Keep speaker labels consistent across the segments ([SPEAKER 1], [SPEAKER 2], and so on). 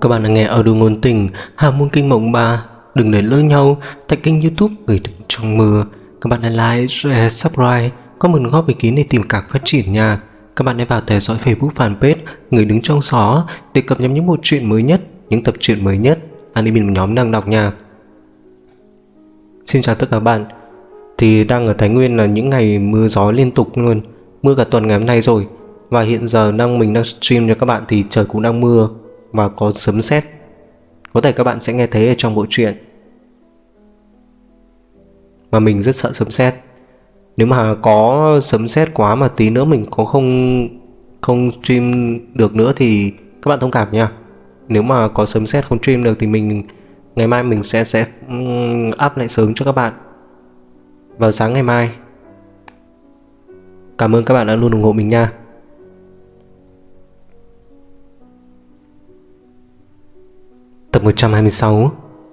[SPEAKER 1] Các bạn đang nghe audio ngôn tình Hà Môn Kinh Mộng 3. Đừng để lỡ nhau tại kênh YouTube Người Đừng Trong Mưa. Các bạn hãy like, share, subscribe, comment góp ý kiến để tìm cảm phát triển nha. Các bạn hãy vào theo dõi Facebook fanpage Người Đứng Trong Xó để cập nhật những bộ truyện mới nhất, những tập truyện mới nhất admin nhóm đang đọc nha. Xin chào tất cả các bạn. Thì đang ở Thái Nguyên là những ngày mưa gió liên tục luôn, mưa cả tuần ngày hôm nay rồi. Và hiện giờ mình đang stream cho các bạn thì trời cũng đang mưa và có sấm sét. Có thể các bạn sẽ nghe thấy ở trong bộ truyện. Mà mình rất sợ sấm sét. Nếu mà có sấm sét quá mà tí nữa mình có không stream được nữa thì các bạn thông cảm nha. Nếu mà có sấm sét không stream được thì ngày mai mình sẽ up lại sớm cho các bạn vào sáng ngày mai. Cảm ơn các bạn đã luôn ủng hộ mình nha. Tập 126.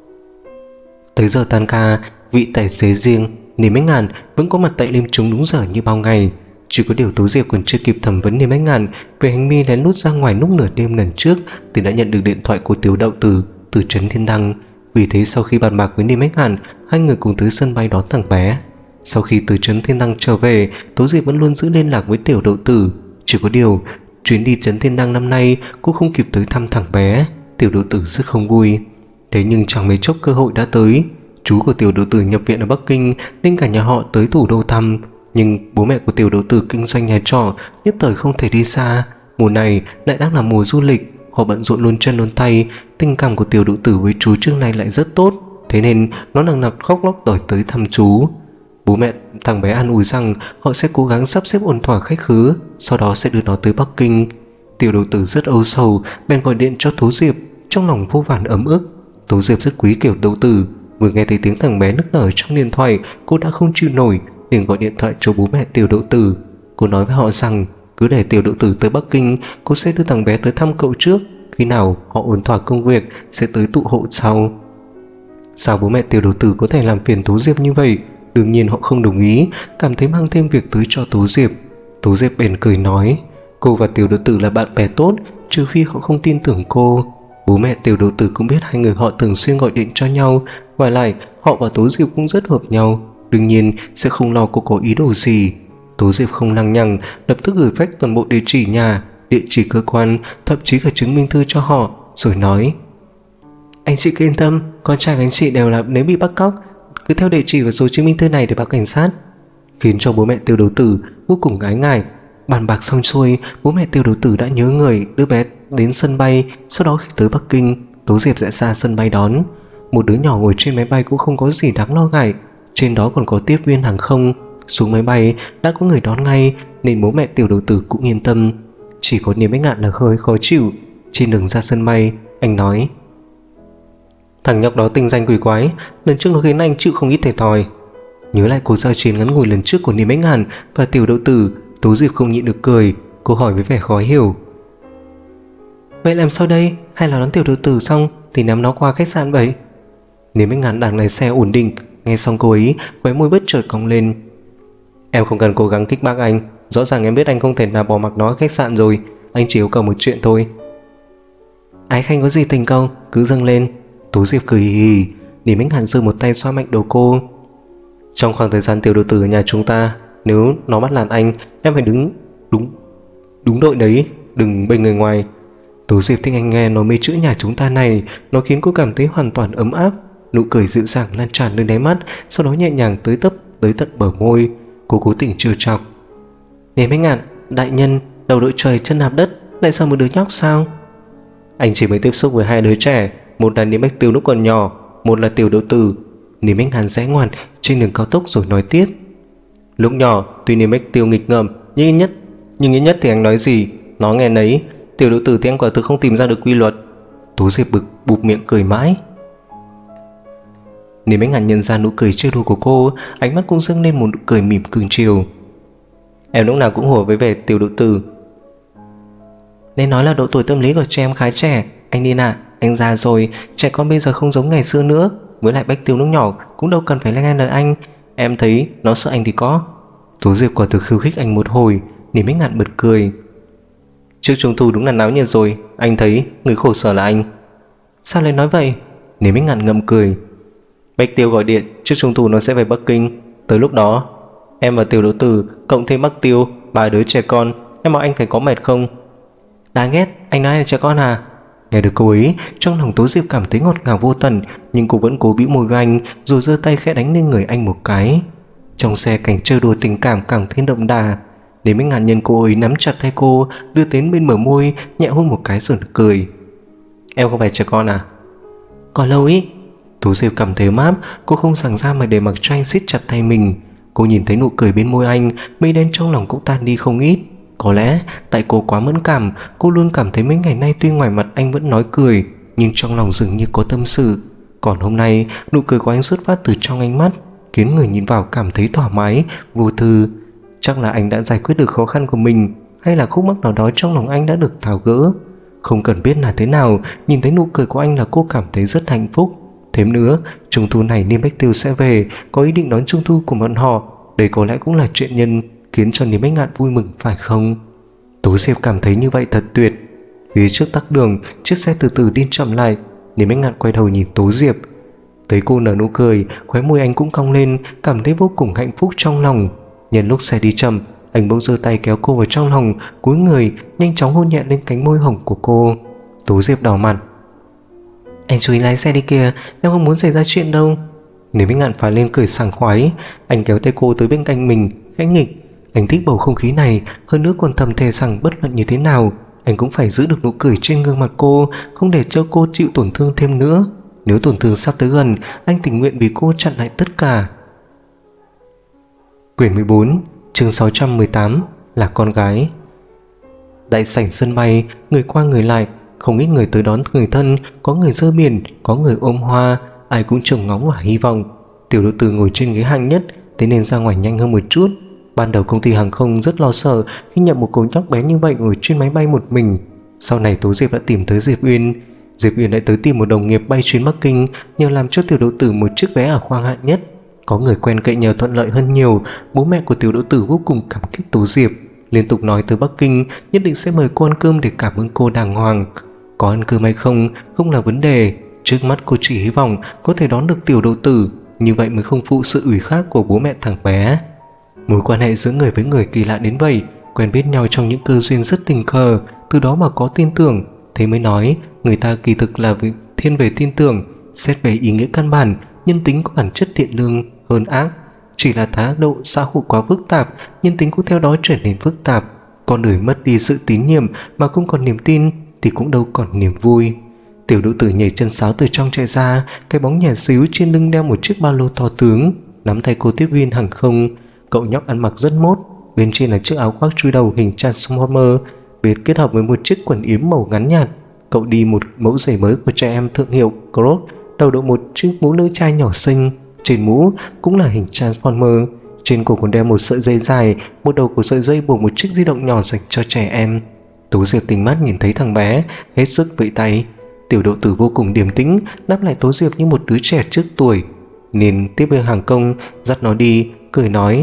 [SPEAKER 1] Tới giờ tan ca, vị tài xế riêng Niềm Bách Ngàn vẫn có mặt tại Liêm Trúng đúng giờ như bao ngày. Chỉ có điều Tố Diệp còn chưa kịp thẩm vấn Niềm Bách Ngàn về hành vi lén lút ra ngoài lúc nửa đêm lần trước thì đã nhận được điện thoại của Tiểu Đậu Tử từ trấn Thiên Đăng. Vì thế sau khi bàn bạc với Niềm Bách Ngàn, hai người cùng tới sân bay đón thằng bé. Sau khi từ trấn Thiên Đăng trở về, Tố Diệp vẫn luôn giữ liên lạc với Tiểu Đậu Tử. Chỉ có điều chuyến đi trấn Thiên Đăng năm nay cô không kịp tới thăm thằng bé. Tiểu Đậu Tử rất không vui. Thế nhưng chẳng mấy chốc cơ hội đã tới. Chú của Tiểu Đậu Tử nhập viện ở Bắc Kinh nên cả nhà họ tới thủ đô thăm. Nhưng bố mẹ của Tiểu Đậu Tử kinh doanh nhà trọ, nhất thời không thể đi xa. Mùa này lại đang là mùa du lịch, họ bận rộn luôn chân luôn tay. Tình cảm của Tiểu Đậu Tử với chú trước nay lại rất tốt, thế nên nó nằng nặc khóc lóc đòi tới thăm chú. Bố mẹ thằng bé an ủi rằng họ sẽ cố gắng sắp xếp ổn thỏa khách khứa, sau đó sẽ đưa nó tới Bắc Kinh. Tiểu Đậu Tử rất âu sầu, bèn gọi điện cho Tố Diệp, trong lòng vô vàn ấm ức. Tố Diệp rất quý Kiểu Đậu Tử, vừa nghe thấy tiếng thằng bé nức nở trong điện thoại, cô đã không chịu nổi, liền gọi điện thoại cho bố mẹ Tiểu Đậu Tử. Cô nói với họ rằng cứ để Tiểu Đậu Tử tới Bắc Kinh, cô sẽ đưa thằng bé tới thăm cậu trước, khi nào họ ổn thỏa công việc sẽ tới tụ hội sau. Sao bố mẹ Tiểu Đậu Tử có thể làm phiền Tố Diệp như vậy? Đương nhiên họ không đồng ý, cảm thấy mang thêm việc tới cho Tố Diệp. Tố Diệp bèn cười nói cô và Tiểu Đậu Tử là bạn bè tốt, trừ phi họ không tin tưởng cô. Bố mẹ Tiểu Đậu Tử cũng biết hai người họ thường xuyên gọi điện cho nhau, ngoài lại họ và Tố Diệp cũng rất hợp nhau, đương nhiên sẽ không lo cô có ý đồ gì. Tố Diệp không lằng nhằng, lập tức gửi fax toàn bộ địa chỉ nhà, địa chỉ cơ quan, thậm chí cả chứng minh thư cho họ, rồi nói: anh chị cứ yên tâm, con trai anh chị đều là nếu bị bắt cóc, cứ theo địa chỉ và số chứng minh thư này để báo cảnh sát. Khiến cho bố mẹ Tiểu Đậu Tử vô cùng ái ngại. Bàn bạc xong xuôi, bố mẹ Tiểu Đậu Tử đã nhớ người đưa bé đến sân bay. Sau đó khi tới Bắc Kinh, Tố Diệp sẽ ra sân bay đón. Một đứa nhỏ ngồi trên máy bay cũng không có gì đáng lo ngại, trên đó còn có tiếp viên hàng không. Xuống máy bay đã có người đón ngay, nên bố mẹ Tiểu Đậu Tử cũng yên tâm. Chỉ có Niềm Bách Ngạn là hơi khó chịu. Trên đường ra sân bay, anh nói: thằng nhóc đó tinh danh quỷ quái, lần trước nó khiến anh chịu không ít thiệt thòi. Nhớ lại cuộc giao chiến ngắn ngủi lần trước của Niềm Bách Ngạn và Tiểu Đậu Tử, Tố Diệp không nhịn được cười. Cô hỏi với vẻ khó hiểu: vậy làm sao đây? Hay là đón Tiểu Đậu Tử xong thì nắm nó qua khách sạn vậy? Niềm Bách Ngạn đang lái xe ổn định, nghe xong cô ấy, khóe môi bất chợt cong lên. Em không cần cố gắng kích bác anh, rõ ràng em biết anh không thể nào bỏ mặc nó ở khách sạn rồi. Anh chỉ yêu cầu một chuyện thôi. Ái khanh có gì tình công, cứ dâng lên. Tố Diệp cười hì hì. Niềm Bách Ngạn giơ một tay xoa mạnh đầu cô. Trong khoảng thời gian Tiểu Đậu Tử ở nhà chúng ta, nếu nó bắt nạt anh, em phải đứng đúng đội đấy, đừng bên người ngoài. Tố Diệp thích anh nghe nói mấy chữ nhà chúng ta này, nó khiến cô cảm thấy hoàn toàn ấm áp. Nụ cười dịu dàng lan tràn lên đáy mắt, sau đó nhẹ nhàng tới tận bờ môi. Cô cố tình trêu chọc. Niềm Bách Ngạn, đại nhân, đầu đội trời chân đạp đất, lại sao một đứa nhóc sao? Anh chỉ mới tiếp xúc với hai đứa trẻ, một là Niềm Bách Tiêu lúc còn nhỏ, một là Tiểu Đậu Tử. Niềm Bách Ngạn rẽ ngoặt trên đường cao tốc rồi nói tiếp. Lúc nhỏ tuy Niềm Bách Tiêu nghịch ngợm, nhưng ít nhất thì anh nói gì nó nghe nấy. Tiểu Đậu Tử thì anh quả thực không tìm ra được quy luật. Tố Diệp bụp miệng cười mãi. Niềm Bách Ngạn nhận ra nụ cười trêu đùa của cô, ánh mắt cũng dâng lên một nụ cười mỉm cưng chiều. Em lúc nào cũng hùa với vẻ Tiểu Đậu Tử. Nên nói là độ tuổi tâm lý của trẻ em khá trẻ. Anh Điên à, anh già rồi, trẻ con bây giờ không giống ngày xưa nữa. Với lại Bách Tiêu lúc nhỏ cũng đâu cần phải nghe lời anh. Em thấy nó sợ anh thì có. Tố Diệp quả thực khiêu khích anh một hồi. Niềm Bách Ngạn bật cười. Trước Trung thu đúng là náo nhiệt rồi, anh thấy người khổ sở là anh. Sao lại nói vậy? Nếu Bích Ngạn ngậm cười. Bách Tiêu gọi điện trước Trung thu nó sẽ về Bắc Kinh. Tới lúc đó em và Tiểu Đỗ Tử cộng thêm Bắc Tiêu, 3 đứa trẻ con, em bảo anh phải có mệt không? Đáng ghét, anh nói là trẻ con à? Nghe được câu ấy, trong lòng Tố Diệp cảm thấy ngọt ngào vô tận, nhưng cô vẫn cố bĩu môi với anh, rồi giơ tay khẽ đánh lên người anh một cái. Trong xe, cảnh chơi đùa tình cảm càng thêm đậm đà. Đến mấy ngàn nhân cô ấy nắm chặt tay cô, đưa đến bên bờ môi, nhẹ hôn một cái rồi cười. Em không phải trẻ con à? Còn lâu ý. Tố Diệp cảm thấy ấm áp, cô không sẵn ra mà để mặc cho anh siết chặt tay mình. Cô nhìn thấy nụ cười bên môi anh, mây đen trong lòng cũng tan đi không ít. Có lẽ tại cô quá mẫn cảm, cô luôn cảm thấy mấy ngày nay tuy ngoài mặt anh vẫn nói cười, nhưng trong lòng dường như có tâm sự. Còn hôm nay, nụ cười của anh xuất phát từ trong ánh mắt, khiến người nhìn vào cảm thấy thoải mái, vô tư. Chắc là anh đã giải quyết được khó khăn của mình, hay là khúc mắc nào đó trong lòng anh đã được tháo gỡ. Không cần biết là thế nào, nhìn thấy nụ cười của anh là cô cảm thấy rất hạnh phúc. Thêm nữa, Trung thu này Niêm Bách Tiêu sẽ về, có ý định đón Trung thu của bọn họ. Đây có lẽ cũng là chuyện nhân khiến cho Niêm Bách Ngạn vui mừng phải không? Tố Diệp cảm thấy như vậy thật tuyệt. Phía trước tắc đường, chiếc xe từ từ đi chậm lại. Niêm Bách Ngạn quay đầu nhìn Tố Diệp, thấy cô nở nụ cười, khóe môi anh cũng cong lên, cảm thấy vô cùng hạnh phúc trong lòng. Nhân lúc xe đi chậm, anh bỗng giơ tay kéo cô vào trong lòng, cúi người nhanh chóng hôn nhẹ lên cánh môi hồng của cô. Tố Diệp đỏ mặt. Anh chú ý lái xe đi kìa, em không muốn xảy ra chuyện đâu. Nếu Bích Ngạn phá lên cười sảng khoái, anh kéo tay cô tới bên cạnh mình, khẽ nghịch. Anh thích bầu không khí này, hơn nữa còn thầm thề rằng bất luận như thế nào, anh cũng phải giữ được nụ cười trên gương mặt cô, không để cho cô chịu tổn thương thêm nữa. Nếu tổn thương sắp tới gần, anh tình nguyện vì cô chặn lại tất cả. Quyển 14, chương 618, là con gái. Đại sảnh sân bay, người qua người lại, không ít người tới đón người thân, có người dơ biển, có người ôm hoa, ai cũng trông ngóng và hy vọng. Tiểu Đỗ Tử ngồi trên ghế hạng nhất, thế nên ra ngoài nhanh hơn một chút. Ban đầu công ty hàng không rất lo sợ khi nhận một cô nhóc bé như vậy ngồi trên máy bay một mình. Sau này Tố Diệp đã tìm tới Diệp Uyên. Diệp Uyên lại tới tìm một đồng nghiệp bay chuyến Bắc Kinh, nhờ làm cho Tiểu Đỗ Tử một chiếc vé ở khoang hạng nhất. Có người quen cậy nhờ thuận lợi hơn nhiều. Bố mẹ của Tiểu Đỗ Tử vô cùng cảm kích Tố Diệp, liên tục nói tới Bắc Kinh nhất định sẽ mời cô ăn cơm để cảm ơn cô đàng hoàng. Có ăn cơm hay không không là vấn đề, trước mắt cô chỉ hy vọng có thể đón được Tiểu Đỗ Tử, như vậy mới không phụ sự ủy thác của bố mẹ thằng bé. Mối quan hệ giữa người với người kỳ lạ đến vậy, quen biết nhau trong những cơ duyên rất tình cờ, từ đó mà có tin tưởng. Thế mới nói người ta kỳ thực là thiên về tin tưởng. Xét về ý nghĩa căn bản, nhân tính có bản chất thiện lương hơn ác, chỉ là thái độ xã hội quá phức tạp, nhân tính cũng theo đó trở nên phức tạp. Con người mất đi sự tín nhiệm mà không còn niềm tin thì cũng đâu còn niềm vui. Tiểu Đỗ Tử nhảy chân sáo từ trong chạy ra, cái bóng nhỏ xíu trên lưng đeo một chiếc ba lô to tướng, nắm tay cô tiếp viên hàng không. Cậu nhóc ăn mặc rất mốt, bên trên là chiếc áo khoác chui đầu hình Transformer, biệt kết hợp với một chiếc quần yếm màu ngắn nhạt. Cậu đi một mẫu giày mới của trẻ em thương hiệu Cross, đầu đội một chiếc mũ lưỡi chai nhỏ xinh, trên mũ cũng là hình Transformer, trên cổ còn đeo một sợi dây dài, một đầu của sợi dây buộc một chiếc di động nhỏ dành cho trẻ em. Tố Diệp tinh mắt nhìn thấy thằng bé, hết sức vẫy tay. Tiểu Đỗ Tử vô cùng điềm tĩnh, đáp lại Tố Diệp như một đứa trẻ trước tuổi, nên tiếp viên hàng không dắt nó đi, cười nói: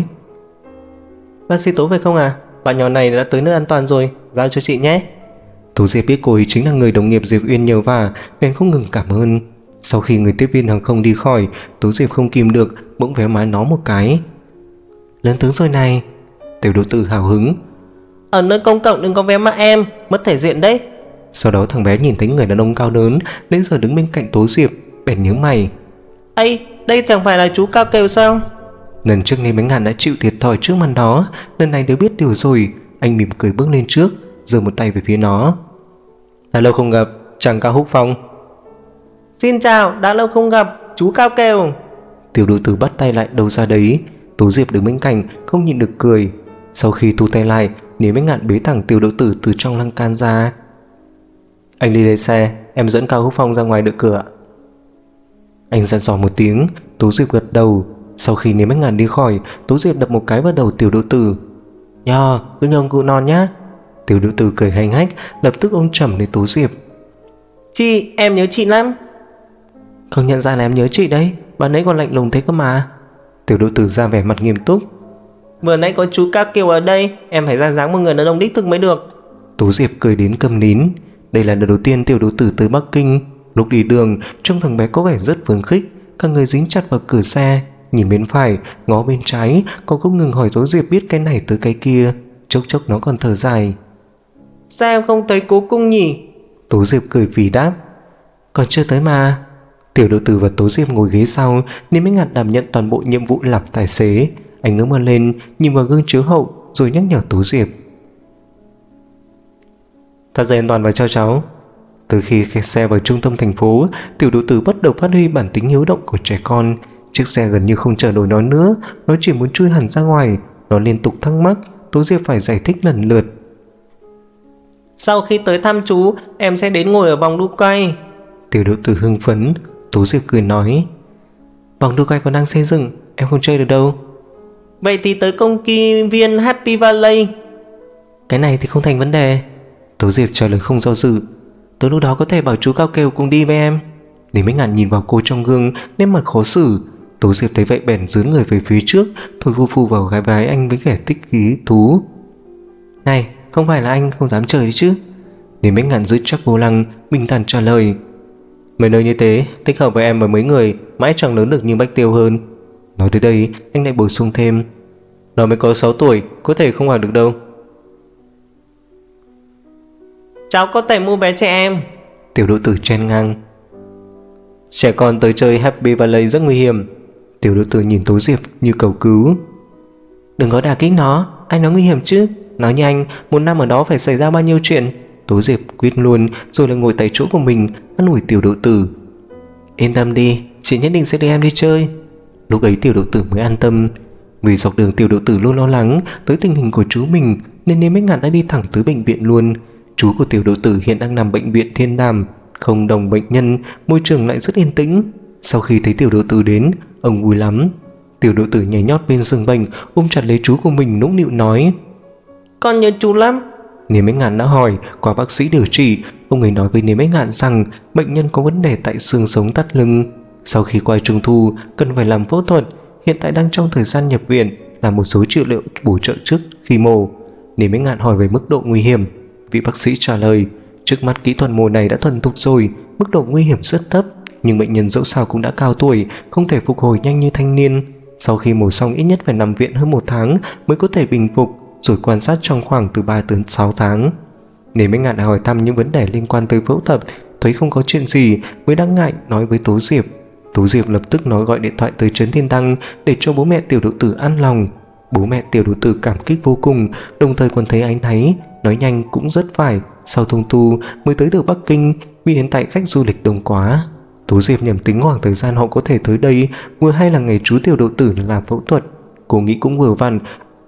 [SPEAKER 1] Bác sĩ Tố phải không à? Bạn nhỏ này đã tới nơi an toàn rồi, giao cho chị nhé. Tố Diệp biết cô ấy chính là người đồng nghiệp Diệp Uyên nhờ vả, bèn không ngừng cảm ơn. Sau khi người tiếp viên hàng không đi khỏi, Tố Diệp không kìm được, bỗng véo má nó một cái. Lớn tướng rồi này. Tiểu Đỗ Tử hào hứng: Ở nơi công cộng đừng có véo má em, mất thể diện đấy. Sau đó thằng bé nhìn thấy người đàn ông cao lớn đến giờ đứng bên cạnh Tố Diệp, bèn nhướng mày: Ây, đây chẳng phải là chú Cao Kèo sao? Lần trước Niêm Bách Ngạn đã chịu thiệt thòi trước mặt đó, lần này đều biết điều rồi. Anh mỉm cười bước lên trước, giơ một tay về phía nó: Đã lâu không gặp, chàng Cao Húc Phong. Xin chào, đã lâu không gặp, chú Cao Kèo. Tiểu Đỗ Tử bắt tay lại đâu ra đấy. Tố Diệp đứng bên cạnh không nhịn được cười. Sau khi thu tay lại, Niêm Bách Ngạn bế thẳng Tiểu Đỗ Tử từ trong lăng can ra. Anh đi lấy xe, em dẫn Cao Húc Phong ra ngoài đợi cửa. Anh dặn dò một tiếng. Tố Diệp gật đầu. Sau khi Niêm Bách Ngạn đi khỏi, Tố Diệp đập một cái vào đầu Tiểu Đỗ Tử. Nhờ, cứ nhường cụ non nhá. Tiểu Đỗ Tử cười hanh hách, lập tức ôm chầm lấy Tố Diệp. Chị, em nhớ chị lắm. Không nhận ra là em nhớ chị đấy, bạn ấy còn lạnh lùng thế cơ mà. Tiểu Đỗ Tử ra vẻ mặt nghiêm túc. Vừa nãy có chú Cao Kiều ở đây, em phải ra dáng một người đàn ông đích thực mới được. Tố Diệp cười đến câm nín. Đây là lần đầu tiên Tiểu Đỗ Tử tới Bắc Kinh. Lúc đi đường, trông thằng bé có vẻ rất phấn khích, cả người dính chặt vào cửa xe, nhìn bên phải, ngó bên trái, còn không ngừng hỏi Tố Diệp biết cái này tới cái kia. Chốc chốc nó còn thở dài.
[SPEAKER 2] Sao em không thấy Cố Cung nhỉ?
[SPEAKER 1] Tố Diệp cười phì đáp. Còn chưa tới mà. Tiểu Đậu Tử và Tố Diệp ngồi ghế sau, nên mới ngặt đảm nhận toàn bộ nhiệm vụ làm tài xế. Anh ngước mặt lên, nhìn vào gương chiếu hậu, rồi nhắc nhở Tố Diệp. Thắt dây an toàn vào cho cháu. Từ khi kẹt xe vào trung tâm thành phố, Tiểu Đậu Tử bắt đầu phát huy bản tính hiếu động của trẻ con. Chiếc xe gần như không chờ nổi nó nữa, nó chỉ muốn chui hẳn ra ngoài. Nó liên tục thắc mắc, Tố Diệp phải giải thích lần lượt.
[SPEAKER 2] Sau khi tới thăm chú, em sẽ đến ngồi ở vòng đu quay.
[SPEAKER 1] Tiểu Đậu Tử hưng phấn. Tố Diệp cười nói. Vòng đu quay còn đang xây dựng, em không chơi được đâu.
[SPEAKER 2] Vậy thì tới công viên Happy Valley.
[SPEAKER 1] Cái này thì không thành vấn đề. Tố Diệp trả lời không do dự. Tới lúc đó có thể bảo chú Cao Kèo cùng đi với em. Để mấy ngàn nhìn vào cô trong gương, nét mặt khó xử. Tố Diệp thấy vậy bèn dướn người về phía trước, thổi phu phu vào gái bái anh với vẻ tích khí thú. Này, không phải là anh không dám chơi đi chứ? Để mấy ngàn giữ chắc vô lăng, bình thản trả lời. Mấy nơi như thế, thích hợp với em và mấy người, mãi chẳng lớn được như Bách Tiêu hơn. Nói tới đây, anh lại bổ sung thêm. Nó mới có 6 tuổi, có thể không vào được đâu.
[SPEAKER 2] Cháu có thể mua vé trẻ em.
[SPEAKER 1] Tiểu Đậu Tử chen ngang. Trẻ con tới chơi Happy Valley rất nguy hiểm. Tiểu Đậu Tử nhìn Tố Diệp như cầu cứu. Đừng có đả kích nó, anh nói nguy hiểm chứ. Nói như anh, một năm ở đó phải xảy ra bao nhiêu chuyện. Tố Diệp quýt luôn, rồi lại ngồi tại chỗ của mình, an ủi Tiểu Đậu Tử. Yên tâm đi, chị nhất định sẽ đưa em đi chơi. Lúc ấy Tiểu Đậu Tử mới an tâm. Vì dọc đường Tiểu Đậu Tử luôn lo lắng tới tình hình của chú mình, nên mấy ngàn đã đi thẳng tới bệnh viện luôn. Chú của Tiểu Đậu Tử hiện đang nằm bệnh viện Thiên Đàm, không đồng bệnh nhân, môi trường lại rất yên tĩnh. Sau khi thấy Tiểu Đậu Tử đến, ông vui lắm. Tiểu Đậu Tử nhảy nhót bên giường bệnh, ôm chặt lấy chú của mình nũng nịu nói.
[SPEAKER 2] Con nhớ chú lắm.
[SPEAKER 1] Nếu mấy ngàn đã hỏi qua bác sĩ điều trị, ông ấy nói với Nếu mấy ngàn rằng bệnh nhân có vấn đề tại xương sống thắt lưng. Sau khi qua trung thu cần phải làm phẫu thuật, hiện tại đang trong thời gian nhập viện, làm một số trị liệu bổ trợ trước khi mổ. Nếu mấy ngàn hỏi về mức độ nguy hiểm, vị bác sĩ trả lời, trước mắt kỹ thuật mổ này đã thuần thục rồi, mức độ nguy hiểm rất thấp, nhưng bệnh nhân dẫu sao cũng đã cao tuổi, không thể phục hồi nhanh như thanh niên. Sau khi mổ xong ít nhất phải nằm viện hơn 1 tháng mới có thể bình phục, rồi quan sát trong khoảng từ 3 đến 6 tháng. Nếu mấy ngàn hỏi thăm những vấn đề liên quan tới phẫu thuật, thấy không có chuyện gì mới đáng ngại nói với Tố Diệp. Tố Diệp lập tức nói gọi điện thoại tới Trấn Thiên Đăng để cho bố mẹ Tiểu Đậu Tử an lòng. Bố mẹ Tiểu Đậu Tử cảm kích vô cùng, đồng thời còn thấy áy náy, nói nhanh cũng rất phải, sau thông tu mới tới được Bắc Kinh, vì hiện tại khách du lịch đông quá. Tố Diệp nhầm tính khoảng thời gian họ có thể tới đây vừa hay là ngày chú Tiểu Đậu Tử làm phẫu thuật. Cô nghĩ cũng vừa vặn,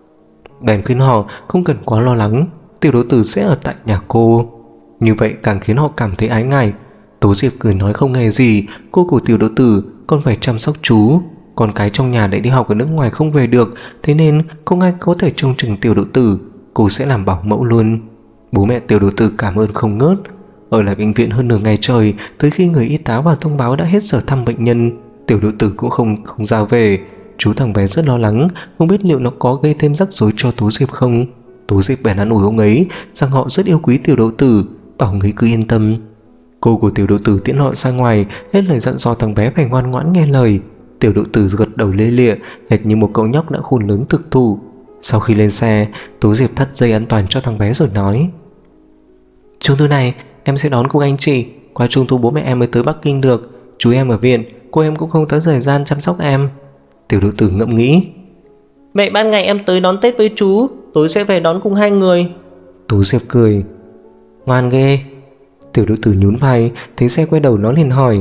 [SPEAKER 1] bèn khuyên họ không cần quá lo lắng, Tiểu Đậu Tử sẽ ở tại nhà cô. Như vậy càng khiến họ cảm thấy ái ngại. Tố Diệp cười nói không hề gì, cô của Tiểu Đậu Tử còn phải chăm sóc chú, con cái trong nhà lại đi học ở nước ngoài không về được, thế nên không ai có thể trông chừng Tiểu Đậu Tử, cô sẽ làm bảo mẫu luôn. Bố mẹ Tiểu Đậu Tử cảm ơn không ngớt. Ở lại bệnh viện hơn nửa ngày trời, tới khi người y tá vào thông báo đã hết giờ thăm bệnh nhân, Tiểu Đậu Tử cũng không ra về. Chú thằng bé rất lo lắng, không biết liệu nó có gây thêm rắc rối cho Tố Diệp không. Tố Diệp bèn an ủi ông ấy rằng họ rất yêu quý Tiểu Đậu Tử, bảo ông ấy cứ yên tâm. Cô của Tiểu Đậu Tử tiễn họ ra ngoài, hết lời dặn dò thằng bé phải ngoan ngoãn nghe lời. Tiểu Đậu Tử gật đầu lê lịa, hệt như một cậu nhóc đã khôn lớn thực thụ. Sau khi lên xe, Tố Diệp thắt dây an toàn cho thằng bé rồi nói. Trung thu này em sẽ đón cùng anh chị, qua trung thu bố mẹ em mới tới Bắc Kinh được, chú em ở viện, cô em cũng không tới thời gian chăm sóc em. Tiểu Đậu Tử ngẫm nghĩ.
[SPEAKER 2] Vậy ban ngày em tới đón Tết với chú, tối sẽ về đón cùng hai người.
[SPEAKER 1] Tố Diệp cười. Ngoan ghê. Tiểu Đậu Tử nhún vai, thấy xe quay đầu nó liền hỏi.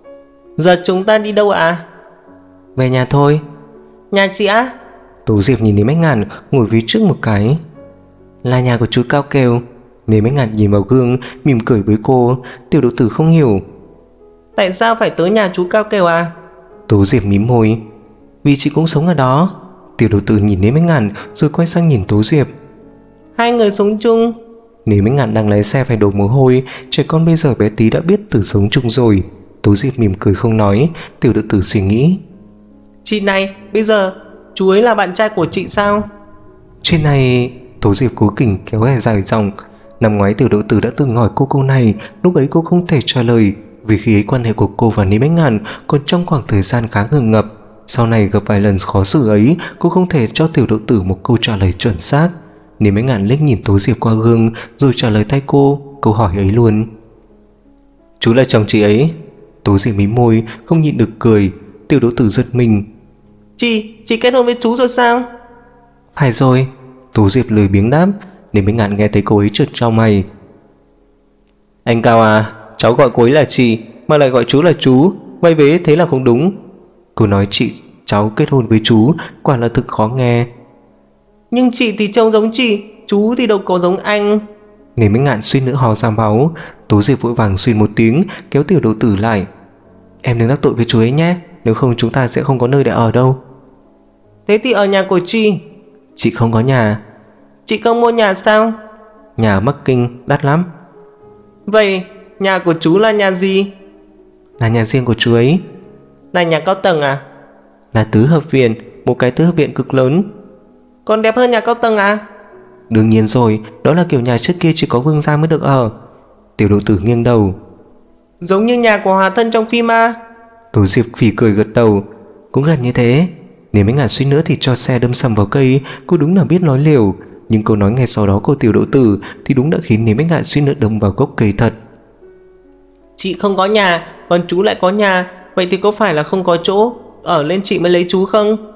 [SPEAKER 2] Giờ chúng ta đi đâu ạ?
[SPEAKER 1] Về nhà thôi.
[SPEAKER 2] Nhà chị á?
[SPEAKER 1] Tố Diệp nhìn Nếm Ánh Ngàn ngồi phía trước một cái. Là nhà của chú Cao Kèo. Nếm Ánh Ngàn nhìn vào gương, mỉm cười với cô. Tiểu Đậu Tử không hiểu.
[SPEAKER 2] Tại sao phải tới nhà chú Cao Kèo à?
[SPEAKER 1] Tố Diệp mím môi. Vì chị cũng sống ở đó. Tiểu Đậu Tử nhìn Nếm Ánh Ngàn rồi quay sang nhìn Tố Diệp.
[SPEAKER 2] Hai người sống chung?
[SPEAKER 1] Nếm Ánh Ngàn đang lái xe phải đổ mồ hôi, trẻ con bây giờ bé tí đã biết từ sống chung rồi. Tố Diệp mỉm cười không nói. Tiểu Đậu Tử suy nghĩ.
[SPEAKER 2] Chị này, bây giờ chú ấy là bạn trai của chị sao?
[SPEAKER 1] Trên này... Tố Diệp cố tình kéo dài dòng. Năm ngoái Tiểu Đậu Tử đã từng hỏi cô câu này, lúc ấy cô không thể trả lời Vì khi ấy quan hệ của cô và Lý Bách Ngạn còn trong khoảng thời gian khá ngượng ngập. Sau này gặp vài lần khó xử ấy, cô không thể cho tiểu đậu tử một câu trả lời chuẩn xác. Lý Bách Ngạn liếc nhìn Tố Diệp qua gương rồi trả lời thay cô câu hỏi ấy luôn. Chú là chồng chị ấy. Tố Diệp mím môi không nhịn được cười. Tiểu đậu tử giật mình.
[SPEAKER 2] Chị kết hôn với chú rồi sao?
[SPEAKER 1] Phải rồi. Tố Diệp lười biếng đáp. Lý Bách Ngạn nghe thấy cô ấy trượt trao mày. Anh Cao à, cháu gọi cô ấy là chị mà lại gọi chú là chú, vay vế thế là không đúng. Cô nói cháu kết hôn với chú quả là thực khó nghe.
[SPEAKER 2] Nhưng chị thì trông giống chị, chú thì đâu có giống anh.
[SPEAKER 1] Lý Bách Ngạn suýt nữa ho ra máu. Tố Diệp vội vàng suy một tiếng kéo tiểu đậu tử lại. Em đừng đắc tội với chú ấy nhé, nếu không chúng ta sẽ không có nơi để ở đâu.
[SPEAKER 2] Thế thì ở nhà của chị.
[SPEAKER 1] Chị không có nhà.
[SPEAKER 2] Chị không mua nhà sao?
[SPEAKER 1] Nhà ở Bắc Kinh đắt lắm.
[SPEAKER 2] Vậy nhà của chú là nhà gì?
[SPEAKER 1] Là nhà riêng của chú ấy.
[SPEAKER 2] Là nhà cao tầng à?
[SPEAKER 1] Là tứ hợp viện, một cái tứ hợp viện cực lớn.
[SPEAKER 2] Còn đẹp hơn nhà cao tầng à?
[SPEAKER 1] Đương nhiên rồi, đó là kiểu nhà trước kia chỉ có vương gia mới được ở. Tiểu đậu tử nghiêng đầu.
[SPEAKER 2] Giống như nhà của Hòa Thân trong phim à?
[SPEAKER 1] Tố Diệp phì cười gật đầu. Cũng gần như thế. Nếu mấy ngàn suýt nữa thì cho xe đâm sầm vào cây. Cô đúng là biết nói liều. Nhưng câu nói ngay sau đó của tiểu đậu tử thì đúng đã khiến Nếu mấy ngàn suýt nữa đâm vào gốc cây thật.
[SPEAKER 2] Chị không có nhà, còn chú lại có nhà. Vậy thì có phải là không có chỗ ở lên chị mới lấy chú không?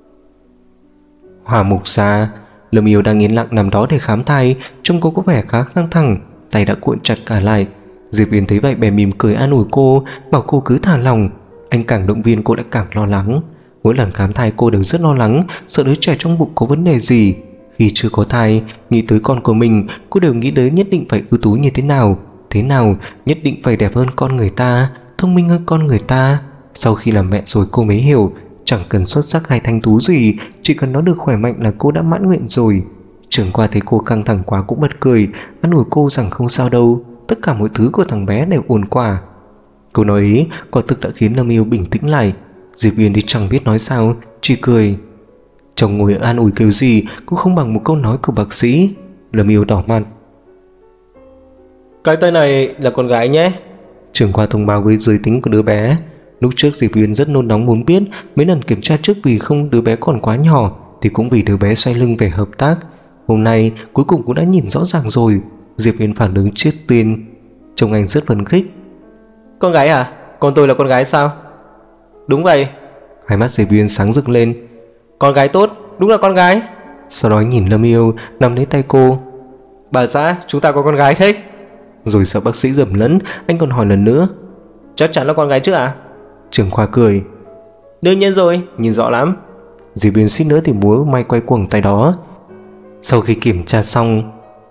[SPEAKER 1] Hỏa mục ra. Lâm Yêu đang yên lặng nằm đó để khám thai. Trông cô có vẻ khá căng thẳng, tay đã cuộn chặt cả lại. Diệp Uyên thấy vậy bèn mỉm cười an ủi cô, bảo cô cứ thả lòng. Anh càng động viên cô lại càng lo lắng. Mỗi lần khám thai cô đều rất lo lắng, sợ đứa trẻ trong bụng có vấn đề gì. Khi chưa có thai, nghĩ tới con của mình, cô đều nghĩ đến nhất định phải ưu tú như thế nào, nhất định phải đẹp hơn con người ta, thông minh hơn con người ta. Sau khi làm mẹ rồi cô mới hiểu, chẳng cần xuất sắc hay thanh tú gì, chỉ cần nó được khỏe mạnh là cô đã mãn nguyện rồi. Trưởng qua thấy cô căng thẳng quá cũng bật cười, an ủi cô rằng không sao đâu, tất cả mọi thứ của thằng bé đều ổn quả. Câu nói ấy quả thực đã khiến Lâm Yêu bình tĩnh lại. Diệp Uyên thì chẳng biết nói sao, chỉ cười. Chồng ngồi an ủi kiểu gì cũng không bằng một câu nói của bác sĩ. Lâm Yêu đỏ mặt.
[SPEAKER 2] Cái tay này là con gái nhé.
[SPEAKER 1] Trưởng qua thông báo với giới tính của đứa bé. Lúc trước Diệp Uyên rất nôn nóng muốn biết, mấy lần kiểm tra trước vì không đứa bé còn quá nhỏ, thì cũng vì đứa bé xoay lưng về hợp tác. Hôm nay cuối cùng cũng đã nhìn rõ ràng rồi. Diệp Uyên phản ứng trước tiên. Trông anh rất phấn khích.
[SPEAKER 2] Con gái à? Con tôi là con gái sao? Đúng vậy.
[SPEAKER 1] Hai mắt Diệp Uyên sáng rực lên.
[SPEAKER 2] Con gái tốt, đúng là con gái.
[SPEAKER 1] Sau đó anh nhìn Lâm Yêu, nắm lấy tay cô.
[SPEAKER 2] Bà xã, chúng ta có con gái thế.
[SPEAKER 1] Rồi sợ bác sĩ nhầm lẫn, anh còn hỏi lần nữa.
[SPEAKER 2] Chắc chắn là con gái chứ ạ?
[SPEAKER 1] Trưởng khoa cười.
[SPEAKER 2] Đương nhiên rồi, nhìn rõ lắm.
[SPEAKER 1] Diệp Uyên suýt nữa thì múa may quay cuồng tay đó. Sau khi kiểm tra xong,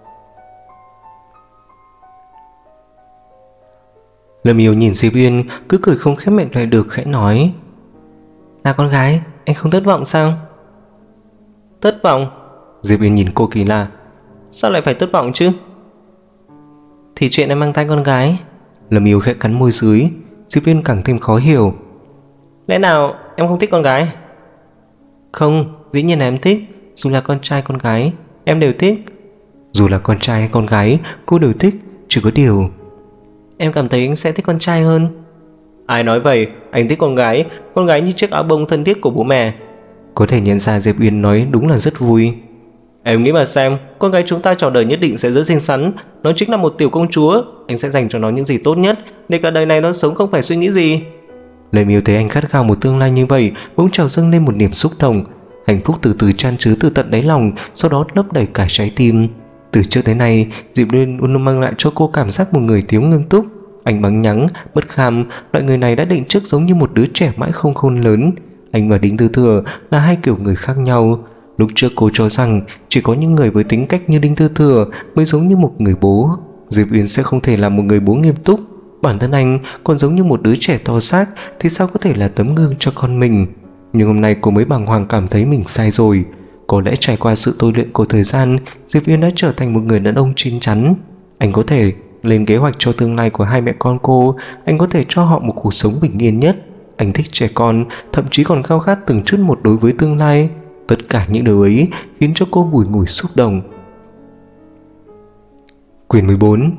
[SPEAKER 1] Lâm Yêu nhìn Diệp Uyên cứ cười không khép miệng lại được, khẽ nói. Là con gái, anh không thất vọng sao?
[SPEAKER 2] Thất vọng?
[SPEAKER 1] Diệp Uyên nhìn cô kỳ lạ.
[SPEAKER 2] Sao lại phải thất vọng chứ? Thì chuyện em mang thai con gái.
[SPEAKER 1] Lâm Yêu khẽ cắn môi dưới. Diệp Uyên càng thêm khó hiểu.
[SPEAKER 2] Lẽ nào em không thích con gái?
[SPEAKER 1] Không, dĩ nhiên là em thích. Dù là con trai con gái em đều thích. Dù là con trai hay con gái cô đều thích. Chỉ có điều
[SPEAKER 2] em cảm thấy anh sẽ thích con trai hơn. Ai nói vậy? Anh thích con gái như chiếc áo bông thân thiết của bố mẹ.
[SPEAKER 1] Có thể nhận ra Diệp Uyên nói đúng là rất vui.
[SPEAKER 2] Em nghĩ mà xem, con gái chúng ta trọn đời nhất định sẽ rất xinh xắn. Nó chính là một tiểu công chúa. Anh sẽ dành cho nó những gì tốt nhất, để cả đời này nó sống không phải suy nghĩ gì.
[SPEAKER 1] Lâm Yêu thấy anh khát khao một tương lai như vậy, bỗng trào dâng lên một niềm xúc động. Hạnh phúc từ từ chan chứa từ tận đáy lòng, sau đó lấp đầy cả trái tim. Từ trước đến nay, Diệp Uyên luôn mang lại cho cô cảm giác một người thiếu nghiêm túc. Anh bắn nhắng, bất kham, loại người này đã định trước giống như một đứa trẻ mãi không khôn lớn. Anh và Đinh Tư Thừa là hai kiểu người khác nhau. Lúc trước cô cho rằng chỉ có những người với tính cách như Đinh Tư Thừa mới giống như một người bố. Diệp Uyên sẽ không thể là một người bố nghiêm túc. Bản thân anh còn giống như một đứa trẻ to xác, thì sao có thể là tấm gương cho con mình. Nhưng hôm nay cô mới bàng hoàng cảm thấy mình sai rồi. Có lẽ trải qua sự tôi luyện của thời gian, Diệp Uyên đã trở thành một người đàn ông chín chắn. Anh có thể lên kế hoạch cho tương lai của hai mẹ con cô. Anh có thể cho họ một cuộc sống bình yên nhất. Anh thích trẻ con, thậm chí còn khao khát từng chút một đối với tương lai. Tất cả những điều ấy khiến cho cô bùi ngùi xúc động. Quyển 14,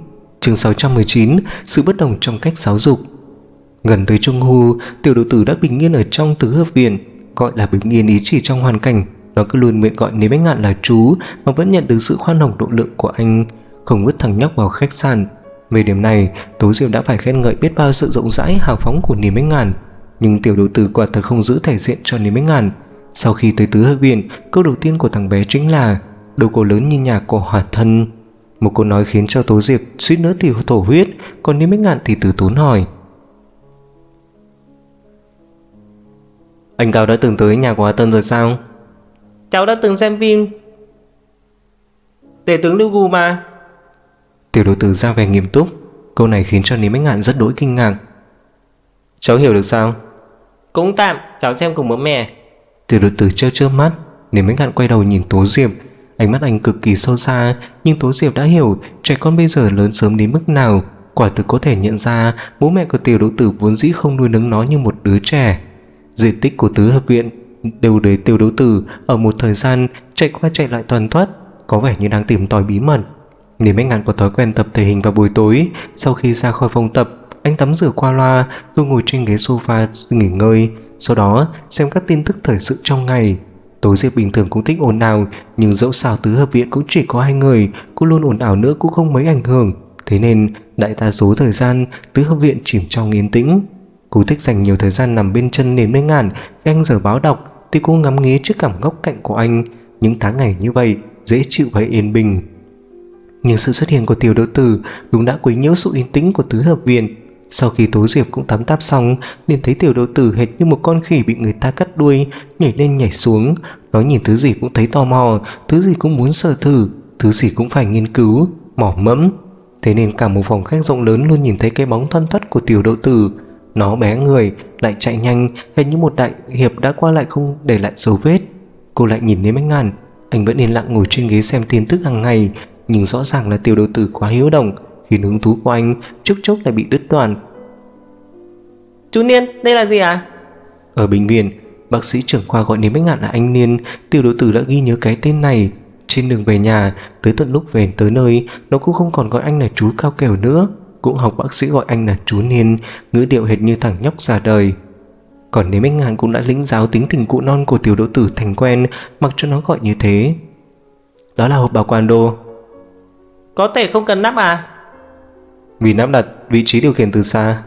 [SPEAKER 1] Chương 619. Sự bất đồng trong cách giáo dục. Gần tới trung thu, tiểu đầu tử đã bình yên ở trong tứ hợp viện. Gọi là bình yên ý chỉ trong hoàn cảnh nó cứ luôn miệng gọi Nếm Bánh Ngạn là chú, mà vẫn nhận được sự khoan hồng độ lượng của anh, không vứt thằng nhóc vào khách sạn. Về điểm này, Tố Diệp đã phải khen ngợi biết bao sự rộng rãi hào phóng của Nếm Bánh Ngạn. Nhưng tiểu đầu tử quả thật không giữ thể diện cho Nếm Bánh Ngạn. Sau khi tới tứ hợp viện, câu đầu tiên của thằng bé chính là đâu có lớn như nhà của Hỏa Thân. Một câu nói khiến cho Tố Diệp suýt nữa thì thổ huyết, còn Nếm Bánh Ngạn thì từ tốn hỏi: Anh Cao đã từng tới nhà của Hỏa Thân rồi sao?
[SPEAKER 2] Cháu đã từng xem phim Tể tướng Lưu Gù mà.
[SPEAKER 1] Tiểu đầu tử ra vẻ nghiêm túc. Câu này khiến cho Nếm Bánh Ngạn rất đỗi kinh ngạc. Cháu hiểu được sao?
[SPEAKER 2] Cũng tạm, cháu xem cùng bố mẹ.
[SPEAKER 1] Tiểu đầu tử chớp mắt. Nếm Bánh Ngạn quay đầu nhìn Tố Diệp. Ánh mắt anh cực kỳ sâu xa, nhưng Tố Diệp đã hiểu trẻ con bây giờ lớn sớm đến mức nào. Quả thực có thể nhận ra bố mẹ của tiểu đầu tử vốn dĩ không nuôi nấng nó như một đứa trẻ. Diện tích của tứ hợp viện đều để tiểu đấu tử ở một thời gian chạy qua chạy lại toàn thoát, có vẻ như đang tìm tòi bí mật. Nếm Bánh Ngạn có thói quen tập thể hình vào buổi tối. Sau khi ra khỏi phòng tập, anh tắm rửa qua loa rồi ngồi trên ghế sofa nghỉ ngơi, sau đó xem các tin tức thời sự trong ngày. Tố Diệp bình thường cũng thích ồn ào, nhưng dẫu sao tứ hợp viện cũng chỉ có 2 người, cô luôn ồn ào nữa cũng không mấy ảnh hưởng. Thế nên đại đa số thời gian tứ hợp viện chìm trong yên tĩnh. Cô thích dành nhiều thời gian nằm bên chân Nếm Bánh Ngạn. Khi anh giờ báo đọc thì cô ngắm nghía trước cằm góc cạnh của anh. Những tháng ngày như vậy dễ chịu và yên bình. Nhưng sự xuất hiện của tiểu đấu tử đúng đã quấy nhiễu sự yên tĩnh của tứ hợp viện. Sau khi Tố Diệp cũng tắm táp xong, liền thấy tiểu đấu tử hệt như một con khỉ bị người ta cắt đuôi, nhảy lên nhảy xuống. Nó nhìn thứ gì cũng thấy tò mò, thứ gì cũng muốn sờ thử, thứ gì cũng phải nghiên cứu, mỏ mẫm. Thế nên cả một phòng khách rộng lớn luôn nhìn thấy cái bóng thoăn thoắt của tiểu đấu tử. Nó bé người, lại chạy nhanh, hệt như một đại hiệp đã qua lại không để lại dấu vết. Cô lại nhìn Nếm Bánh Ngạn. Anh vẫn yên lặng ngồi trên ghế xem tin tức hàng ngày, nhưng rõ ràng là tiểu đầu tử quá hiếu động, khiến hứng thú của anh chốc chốc lại bị đứt đoạn.
[SPEAKER 2] Chú Niên, đây là gì à?
[SPEAKER 1] Ở bệnh viện, bác sĩ trưởng khoa gọi Nếm Bánh Ngạn là anh Niên. Tiểu đầu tử đã ghi nhớ cái tên này. Trên đường về nhà, tới tận lúc về tới nơi, nó cũng không còn gọi anh là chú Cao Kèo nữa, cũng học bác sĩ gọi anh là chú Niên, ngữ điệu hệt như thằng nhóc già đời. Còn Nếm Bánh Ngạn cũng đã lĩnh giáo tính tình cụ non của tiểu đỗ tử thành quen, mặc cho nó gọi như thế. Đó là hộp bảo quản đồ.
[SPEAKER 2] Có thể không cần nắp à?
[SPEAKER 1] Vì nắp đặt vị trí điều khiển từ xa.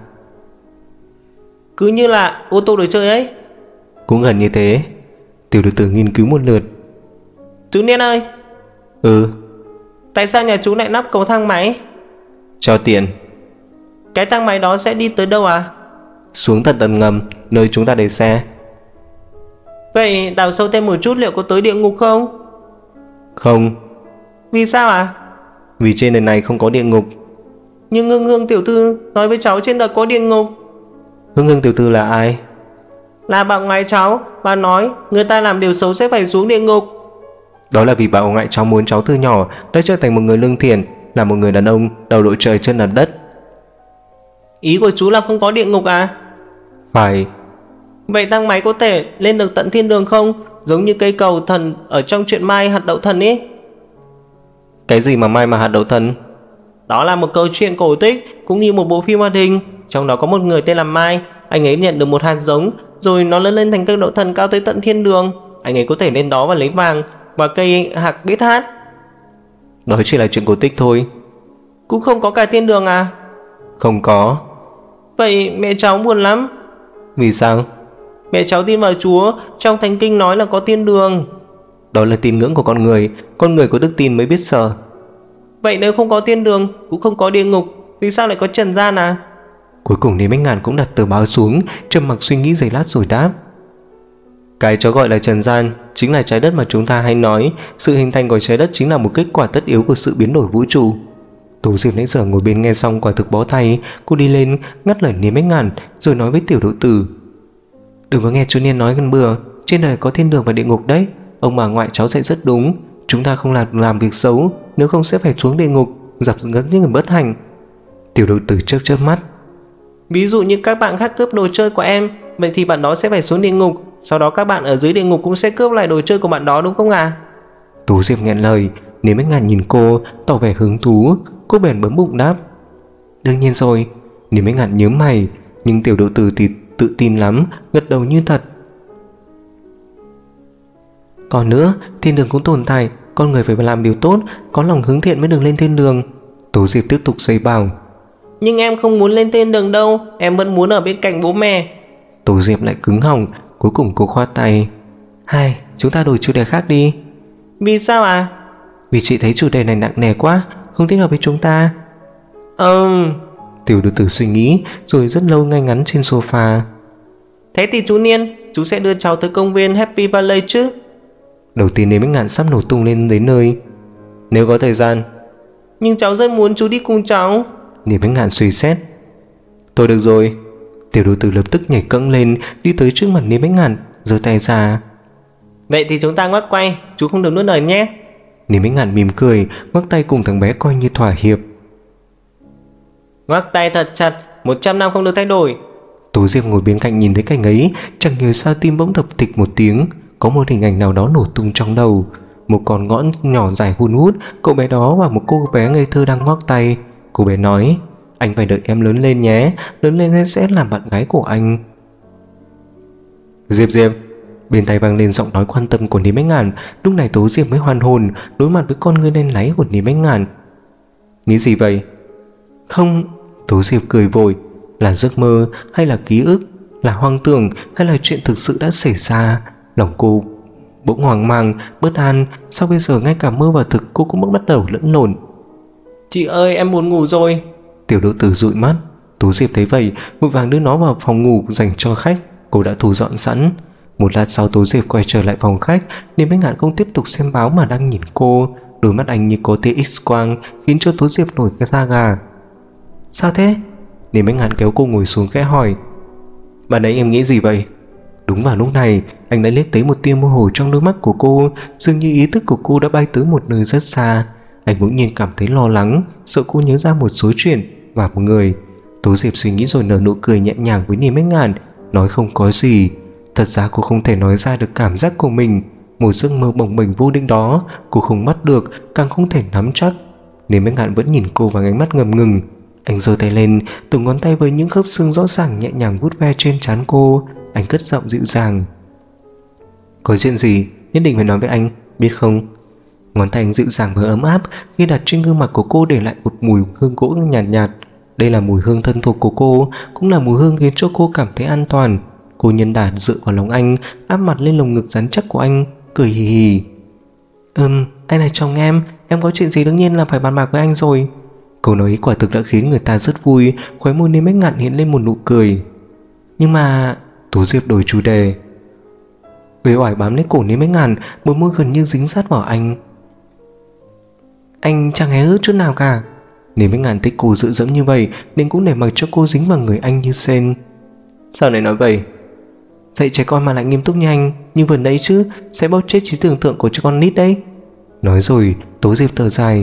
[SPEAKER 2] Cứ như là ô tô đồ chơi ấy.
[SPEAKER 1] Cũng gần như thế. Tiểu đỗ tử nghiên cứu một lượt.
[SPEAKER 2] Chú Niên ơi.
[SPEAKER 1] Ừ.
[SPEAKER 2] Tại sao nhà chú lại nắp cầu thang máy?
[SPEAKER 1] Cho tiền.
[SPEAKER 2] Cái thang máy đó sẽ đi tới đâu à?
[SPEAKER 1] Xuống tận tầng ngầm, nơi chúng ta để xe.
[SPEAKER 2] Vậy đào sâu thêm một chút liệu có tới địa ngục không?
[SPEAKER 1] Không.
[SPEAKER 2] Vì sao à?
[SPEAKER 1] Vì trên đời này không có địa ngục.
[SPEAKER 2] Nhưng Hương Hương tiểu thư nói với cháu trên đời có địa ngục.
[SPEAKER 1] Hương Hương tiểu thư là ai?
[SPEAKER 2] Là bà ngoại cháu. Bà nói người ta làm điều xấu sẽ phải xuống địa ngục.
[SPEAKER 1] Đó là vì bà ngoại cháu muốn cháu từ nhỏ đã trở thành một người lương thiện, là một người đàn ông đầu đội trời chân đặt đất.
[SPEAKER 2] Ý của chú là không có địa ngục à?
[SPEAKER 1] Phải.
[SPEAKER 2] Vậy thang máy có thể lên được tận thiên đường không? Giống như cây cầu thần ở trong truyện Mai Hạt Đậu Thần ấy.
[SPEAKER 1] Cái gì mà Mai mà Hạt Đậu Thần?
[SPEAKER 2] Đó là một câu chuyện cổ tích cũng như một bộ phim hoạt hình. Trong đó có một người tên là Mai. Anh ấy nhận được một hạt giống, rồi nó lớn lên thành cây đậu thần cao tới tận thiên đường. Anh ấy có thể lên đó và lấy vàng, và cây hạt biết hát.
[SPEAKER 1] Đó chỉ là chuyện cổ tích thôi.
[SPEAKER 2] Cũng không có cả thiên đường à?
[SPEAKER 1] Không có.
[SPEAKER 2] Vậy mẹ cháu buồn lắm.
[SPEAKER 1] Vì sao?
[SPEAKER 2] Mẹ cháu tin vào Chúa, trong thánh kinh nói là có thiên đường.
[SPEAKER 1] Đó là tín ngưỡng của con người có đức tin mới biết sợ.
[SPEAKER 2] Vậy nếu không có thiên đường, cũng không có địa ngục, vì sao lại có trần gian à?
[SPEAKER 1] Cuối cùng Nếm Bánh Ngạn cũng đặt tờ báo xuống, trầm mặc suy nghĩ giây lát rồi đáp. Cái cháu gọi là trần gian chính là trái đất mà chúng ta hay nói. Sự hình thành của trái đất chính là một kết quả tất yếu của sự biến đổi vũ trụ. Tố Diệp nãy giờ ngồi bên nghe xong quả thực bó tay. Cô đi lên ngắt lời Nếm Bánh Ngạn rồi nói với tiểu đỗ tử. Đừng có nghe chú Niên nói gần bừa. Trên đời có thiên đường và địa ngục đấy. Ông bà ngoại cháu dạy rất đúng. Chúng ta không làm việc xấu, nếu không sẽ phải xuống địa ngục, dập ngất những người bất hạnh. Tiểu đỗ tử chớp chớp mắt.
[SPEAKER 2] Ví dụ như các bạn khác cướp đồ chơi của em, vậy thì bạn đó sẽ phải xuống địa ngục. Sau đó các bạn ở dưới địa ngục cũng sẽ cướp lại đồ chơi của bạn đó, đúng không à?
[SPEAKER 1] Tố Diệp nghẹn lời. Nếm Bánh Ngạn nhìn cô tỏ vẻ hứng thú. Cô bèn bấm bụng đáp. Đương nhiên rồi. Nếu mấy ngạn nhớm mày, nhưng tiểu độ tử thì tự tin lắm, gật đầu như thật. Còn nữa, thiên đường cũng tồn tại, con người phải làm điều tốt, có lòng hướng thiện mới được lên thiên đường. Tố Diệp tiếp tục dây bảo.
[SPEAKER 2] Nhưng em không muốn lên thiên đường đâu, em vẫn muốn ở bên cạnh bố mẹ.
[SPEAKER 1] Tố Diệp lại cứng họng, cuối cùng cô khoát tay. Hai, chúng ta đổi chủ đề khác đi.
[SPEAKER 2] Vì sao à?
[SPEAKER 1] Vì chị thấy chủ đề này nặng nề quá, không thích hợp với chúng ta. Tiểu độ tử suy nghĩ rồi rất lâu ngay ngắn trên sofa.
[SPEAKER 2] Thế thì chú Niên, chú sẽ đưa cháu tới công viên Happy Valley chứ?
[SPEAKER 1] Đầu tiên Niêm Bách Ngạn sắp nổ tung lên đến nơi. Nếu có thời gian.
[SPEAKER 2] Nhưng cháu rất muốn chú đi cùng cháu.
[SPEAKER 1] Niêm Bách Ngạn suy xét. Thôi được rồi. Tiểu độ tử lập tức nhảy cẫng lên, đi tới trước mặt Niêm Bách Ngạn, giơ tay ra.
[SPEAKER 2] Vậy thì chúng ta ngoắc quay, chú không được nuốt lời nhé.
[SPEAKER 1] Niêm Bách Ngạn mỉm cười, ngoắc tay cùng thằng bé coi như thỏa hiệp.
[SPEAKER 2] Ngoắc tay thật chặt, 100 năm không được thay đổi.
[SPEAKER 1] Tố Diệp ngồi bên cạnh nhìn thấy cảnh ấy, chẳng hiểu sao tim bỗng đập thịch một tiếng. Có một hình ảnh nào đó nổ tung trong đầu. Một con ngõn nhỏ dài hun hút, cậu bé đó và một cô bé ngây thơ đang ngoắc tay. Cô bé nói, anh phải đợi em lớn lên nhé, lớn lên em sẽ làm bạn gái của anh. Diệp Diệp. Bên tai vang lên giọng nói quan tâm của Niêm Bách Ngạn. Lúc này Tố Diệp mới hoàn hồn, đối mặt với con ngươi đen láy của Niêm Bách Ngạn. Nghĩ gì vậy? Không. Tố Diệp cười vội. Là giấc mơ hay là ký ức, là hoang tưởng hay là chuyện thực sự đã xảy ra? Lòng cô bỗng hoang mang, bất an. Sao bây giờ ngay cả mơ và thực cô cũng bắt đầu lẫn lộn?
[SPEAKER 2] Chị ơi, em buồn ngủ rồi.
[SPEAKER 1] Tiểu độ tử dụi mắt. Tố Diệp thấy vậy vội vàng đưa nó vào phòng ngủ dành cho khách. Cô đã thu dọn sẵn. Một lát sau Tố Diệp quay trở lại phòng khách. Niêm Bách Ngạn không tiếp tục xem báo mà đang nhìn cô. Đôi mắt anh như có tia X-quang khiến cho Tố Diệp nổi cái da gà. Sao thế? Niêm Bách Ngạn kéo cô ngồi xuống khẽ hỏi. Bạn ấy em nghĩ gì vậy? Đúng vào lúc này anh đã liếc thấy một tia mơ hồ trong đôi mắt của cô. Dường như ý thức của cô đã bay tới một nơi rất xa. Anh bỗng nhiên cảm thấy lo lắng, sợ cô nhớ ra một số chuyện và một người. Tố Diệp suy nghĩ rồi nở nụ cười nhẹ nhàng với Niêm Bách Ngạn, nói không có gì. Thật ra cô không thể nói ra được cảm giác của mình. Một giấc mơ bồng bềnh vô định đó cô không bắt được, càng không thể nắm chắc. Niêm Bách Ngạn vẫn nhìn cô bằng ánh mắt ngập ngừng. Anh giơ tay lên, từng ngón tay với những khớp xương rõ ràng nhẹ nhàng vuốt ve trên trán cô. Anh cất giọng dịu dàng. Có chuyện gì nhất định phải nói với anh, biết không? Ngón tay anh dịu dàng và ấm áp khi đặt trên gương mặt của cô để lại một mùi hương gỗ nhạt nhạt. Đây là mùi hương thân thuộc của cô, cũng là mùi hương khiến cho cô cảm thấy an toàn. Cô nhân đản dựa vào lòng anh, áp mặt lên lồng ngực rắn chắc của anh, cười hì hì. Anh là chồng em có chuyện gì đương nhiên là phải bàn bạc với anh rồi. Câu nói quả thực đã khiến người ta rất vui. Khóe môi Niêm Bách Ngạn hiện lên một nụ cười. Nhưng mà... Tố Diệp đổi chủ đề. Uể oải bám lấy cổ Niêm Bách Ngạn, bờ môi gần như dính sát vào anh. Anh chẳng hề hớt chút nào cả. Niêm Bách Ngạn thích cô dựa dẫm như vậy nên cũng để mặc cho cô dính vào người anh như sên. Sao lại nói vậy? Dạy trẻ con mà lại nghiêm túc như anh, nhưng vừa nãy chứ, sẽ bóp chết trí tưởng tượng của cho con nít đấy. Nói rồi Tố Diệp thở dài.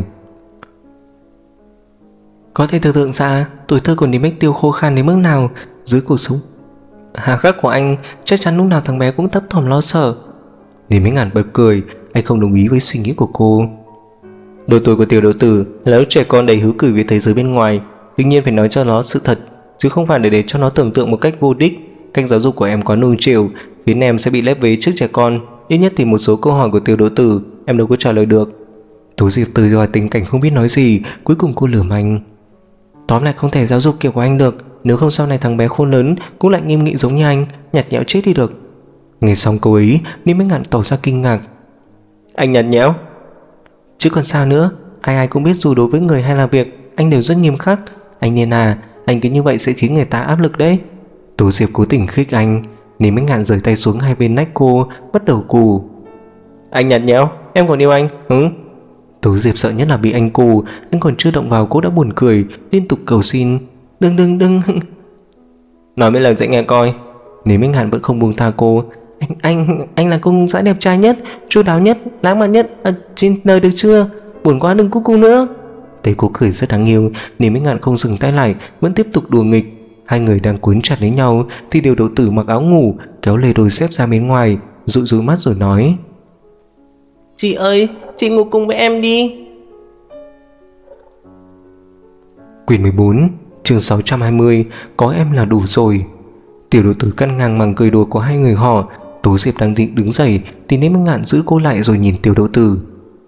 [SPEAKER 1] Có thể tưởng tượng ra tuổi thơ của Niêm Bách Tiêu khô khan đến mức nào. Dưới cuộc sống hà khắc của anh, chắc chắn lúc nào thằng bé cũng thấp thỏm lo sợ. Niêm Bách Ngạn bật cười. Anh không đồng ý với suy nghĩ của cô. Độ tuổi của tiểu độ tử là lúc trẻ con đầy hiếu kỳ với thế giới bên ngoài, đương nhiên phải nói cho nó sự thật, chứ không phải để cho nó tưởng tượng một cách vô đích. Cách giáo dục của em quá nuông chiều, khiến em sẽ bị lép vế trước trẻ con. Ít nhất thì một số câu hỏi của tiểu độ tử em đâu có trả lời được. Tố Diệp từ vào tình cảnh không biết nói gì. Cuối cùng cô lườm anh. Tóm lại không thể giáo dục kiểu của anh được, nếu không sau này thằng bé khôn lớn cũng lại nghiêm nghị giống như anh, nhạt nhẽo chết đi được. Nghe xong câu ấy, Niêm Bách Ngạn tỏ ra kinh ngạc. Anh nhạt nhẽo? Chứ còn sao nữa, ai cũng biết dù đối với người hay là việc anh đều rất nghiêm khắc. Anh Niên à, anh cứ như vậy sẽ khiến người ta áp lực đấy. Tố Diệp cố tình khích anh. Niêm Bách Ngạn rời tay xuống hai bên nách cô, bắt đầu cù. Anh nhạt nhẽo, em còn yêu anh, Tố Diệp sợ nhất là bị anh cù. Anh còn chưa động vào cô đã buồn cười, liên tục cầu xin. Đừng Nói mấy lời dễ nghe coi. Niêm Bách Ngạn vẫn không buông tha cô. Anh là công xã đẹp trai nhất, chu đáo nhất, lãng mạn nhất trên đời được chưa? Buồn quá đừng cu nữa. Thấy cô cười rất đáng yêu, Niêm Bách Ngạn không dừng tay lại, vẫn tiếp tục đùa nghịch. Hai người đang cuốn chặt lấy nhau thì Điều Độ Tử mặc áo ngủ kéo lê đôi dép ra bên ngoài, dụi mắt rồi nói.
[SPEAKER 2] Chị ơi, chị ngủ cùng với em đi.
[SPEAKER 1] Quyển 14, Chương 620, có em là đủ rồi. Tiểu Đỗ Tử cắt ngang màn cười đùa của hai người họ. Tố Diệp đang định đứng dậy thì Lý Minh Ngạn giữ cô lại rồi nhìn Tiểu Đỗ Tử.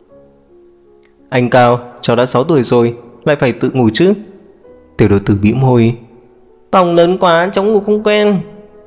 [SPEAKER 2] Anh Cao, cháu đã 6 tuổi rồi, lại phải tự ngủ chứ?
[SPEAKER 1] Tiểu Đỗ Tử bĩu môi.
[SPEAKER 2] Phòng lớn quá, cháu ngủ không quen.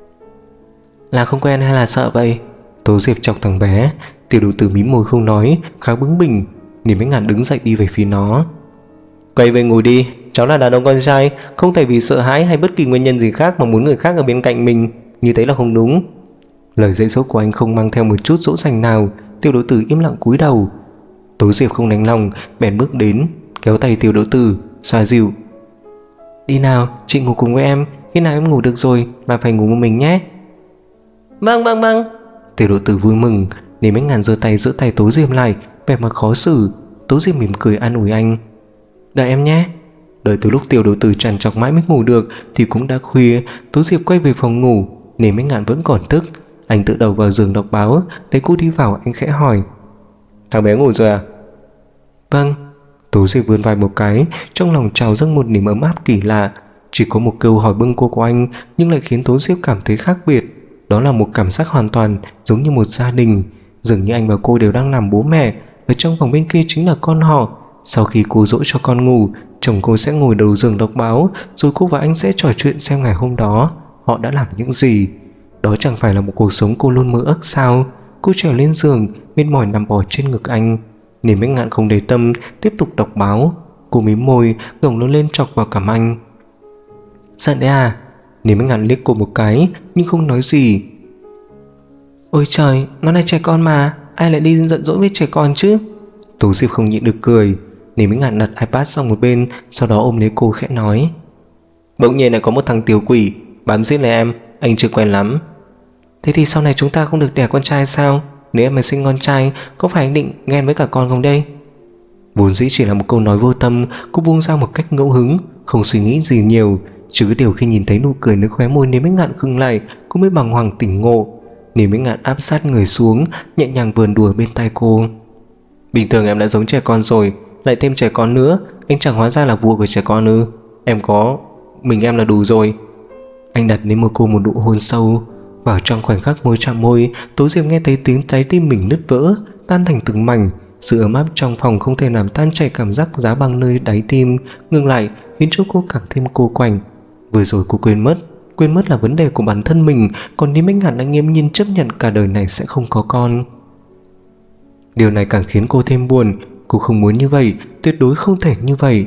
[SPEAKER 1] Là không quen hay là sợ vậy? Tố Diệp chọc thằng bé. Tiểu Đỗ Tử mím môi không nói, khá bướng bỉnh. Lý Minh Ngạn đứng dậy đi về phía nó.
[SPEAKER 2] Quay về ngủ đi, cháu là đàn ông con trai, không thể vì sợ hãi hay bất kỳ nguyên nhân gì khác mà muốn người khác ở bên cạnh mình, như thế là không đúng.
[SPEAKER 1] Lời dạy dỗ của anh không mang theo một chút dỗ dành nào. Tiểu Đỗ Tử im lặng cúi đầu. Tố Diệp không đành lòng, bèn bước đến, kéo tay Tiểu Đỗ Tử, xoa dịu. Đi nào, chị ngủ cùng với em, khi nào em ngủ được rồi là phải ngủ một mình nhé.
[SPEAKER 2] Vâng.
[SPEAKER 1] Tiểu Đỗ Tử vui mừng. Lý Minh Ngạn giơ tay giữ tay Tố Diệp lại, vẻ mặt khó xử. Tố Diệp mỉm cười an ủi anh. Đợi em nhé. Đợi từ lúc Tiểu Đỗ Tử trằn trọc mãi mới ngủ được thì cũng đã khuya. Tố Diệp quay về phòng ngủ. Lý Minh Ngạn vẫn còn thức. Anh tự đầu vào giường đọc báo. Thấy cô đi vào anh khẽ hỏi.
[SPEAKER 2] Thằng bé ngủ rồi à?
[SPEAKER 1] Vâng. Tố Diệp vươn vai một cái, trong lòng trào dâng một niềm ấm áp kỳ lạ. Chỉ có một câu hỏi bâng quơ của anh nhưng lại khiến Tố Diệp cảm thấy khác biệt. Đó là một cảm giác hoàn toàn giống như một gia đình. Dường như anh và cô đều đang làm bố mẹ. Ở trong phòng bên kia chính là con họ. Sau khi cô dỗ cho con ngủ, chồng cô sẽ ngồi đầu giường đọc báo, rồi cô và anh sẽ trò chuyện xem ngày hôm đó họ đã làm những gì. Đó chẳng phải là một cuộc sống cô luôn mơ ước sao? Cô trèo lên giường, mệt mỏi nằm bò trên ngực anh. Lý Minh Ngạn không để tâm, tiếp tục đọc báo. Cô mím môi, ngẩng lên lên chọc vào cằm anh. Giận đấy à? Lý Minh Ngạn liếc cô một cái nhưng không nói gì. Ôi trời, nó là trẻ con mà, ai lại đi giận dỗi với trẻ con chứ? Tố Diệp không nhịn được cười. Lý Minh Ngạn đặt iPad sang một bên, sau đó ôm lấy cô khẽ nói.
[SPEAKER 2] Bỗng nhiên lại có một thằng tiểu quỷ bám giết lấy em, anh chưa quen lắm.
[SPEAKER 1] Thế thì sau này chúng ta không được đẻ con trai sao? Nếu em mà sinh con trai, có phải anh định ghen với cả con không đây? Vốn dĩ chỉ là một câu nói vô tâm, cô buông ra một cách ngẫu hứng, không suy nghĩ gì nhiều. Chỉ có điều khi nhìn thấy nụ cười nơi khóe môi Lý Minh Ngạn khựng lại, cô mới bàng hoàng tỉnh ngộ. Lý Minh Ngạn áp sát người xuống, nhẹ nhàng vườn đùa bên tai cô.
[SPEAKER 2] Bình thường em đã giống trẻ con rồi, lại thêm trẻ con nữa, anh chẳng hóa ra là vua của trẻ con ư? Em có mình em là đủ rồi.
[SPEAKER 1] Anh đặt lên môi cô một nụ hôn sâu. Vào trong khoảnh khắc môi chạm môi, Tố Diệp nghe thấy tiếng trái tim mình nứt vỡ, tan thành từng mảnh. Sự ấm áp trong phòng không thể làm tan chảy cảm giác giá băng nơi đáy tim. Ngừng lại khiến cho cô càng thêm cô quạnh. Vừa rồi cô quên mất là vấn đề của bản thân mình, còn Lý Minh Ngạn đã nghiêm nhiên chấp nhận cả đời này sẽ không có con. Điều này càng khiến cô thêm buồn. Cô không muốn như vậy, tuyệt đối không thể như vậy.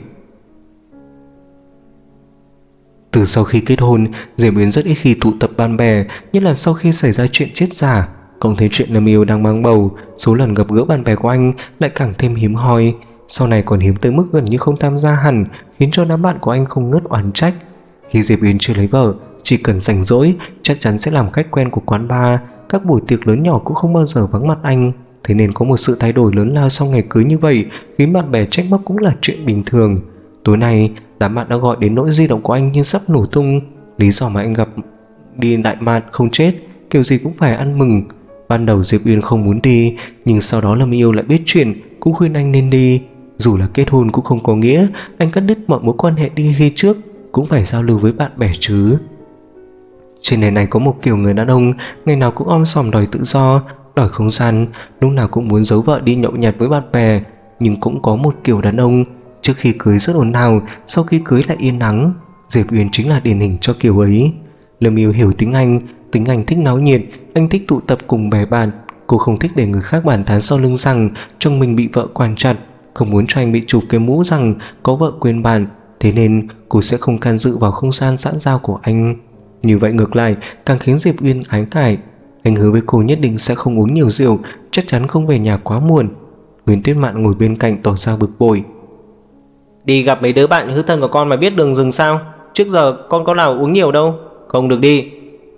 [SPEAKER 1] Từ sau khi kết hôn, Diệp Yến rất ít khi tụ tập bạn bè, nhất là sau khi xảy ra chuyện chết giả. Cộng thêm chuyện Lâm Yêu đang mang bầu, số lần gặp gỡ bạn bè của anh lại càng thêm hiếm hoi. Sau này còn hiếm tới mức gần như không tham gia hẳn, khiến cho đám bạn của anh không ngớt oán trách. Khi Diệp Yến chưa lấy vợ, chỉ cần rảnh rỗi chắc chắn sẽ làm khách quen của quán bar. Các buổi tiệc lớn nhỏ cũng không bao giờ vắng mặt anh. Thế nên có một sự thay đổi lớn lao sau ngày cưới như vậy, khiến bạn bè trách móc cũng là chuyện bình thường. Tối nay, đám bạn đã gọi đến nỗi di động của anh như sắp nổ tung. Lý do mà anh gặp đi đại mạn không chết, kiểu gì cũng phải ăn mừng. Ban đầu Diệp Uyên không muốn đi, nhưng sau đó Lâm Yêu lại biết chuyện, cũng khuyên anh nên đi. Dù là kết hôn cũng không có nghĩa anh cắt đứt mọi mối quan hệ đi khi trước, cũng phải giao lưu với bạn bè chứ. Trên nền này có một kiểu người đàn ông, ngày nào cũng om sòm đòi tự do, đòi không gian, lúc nào cũng muốn giấu vợ đi nhậu nhẹt với bạn bè. Nhưng cũng có một kiểu đàn ông, trước khi cưới rất ồn ào, sau khi cưới lại yên ắng. Diệp Uyên chính là điển hình cho kiểu ấy. Lâm Yêu hiểu tính anh thích náo nhiệt, anh thích tụ tập cùng bè bạn. Cô không thích để người khác bàn tán sau lưng rằng chồng mình bị vợ quản chặt, không muốn cho anh bị chụp cái mũ rằng có vợ quên bạn. Thế nên cô sẽ không can dự vào không gian xã giao của anh. Như vậy ngược lại càng khiến Diệp Uyên ái ngại. Anh hứa với cô nhất định sẽ không uống nhiều rượu, chắc chắn không về nhà quá muộn. Nguyễn Tuyết Mạn ngồi bên cạnh tỏ ra bực bội.
[SPEAKER 2] Đi gặp mấy đứa bạn hư thân của con mà biết đường rừng sao? Trước giờ con có nào uống nhiều đâu. Không được đi.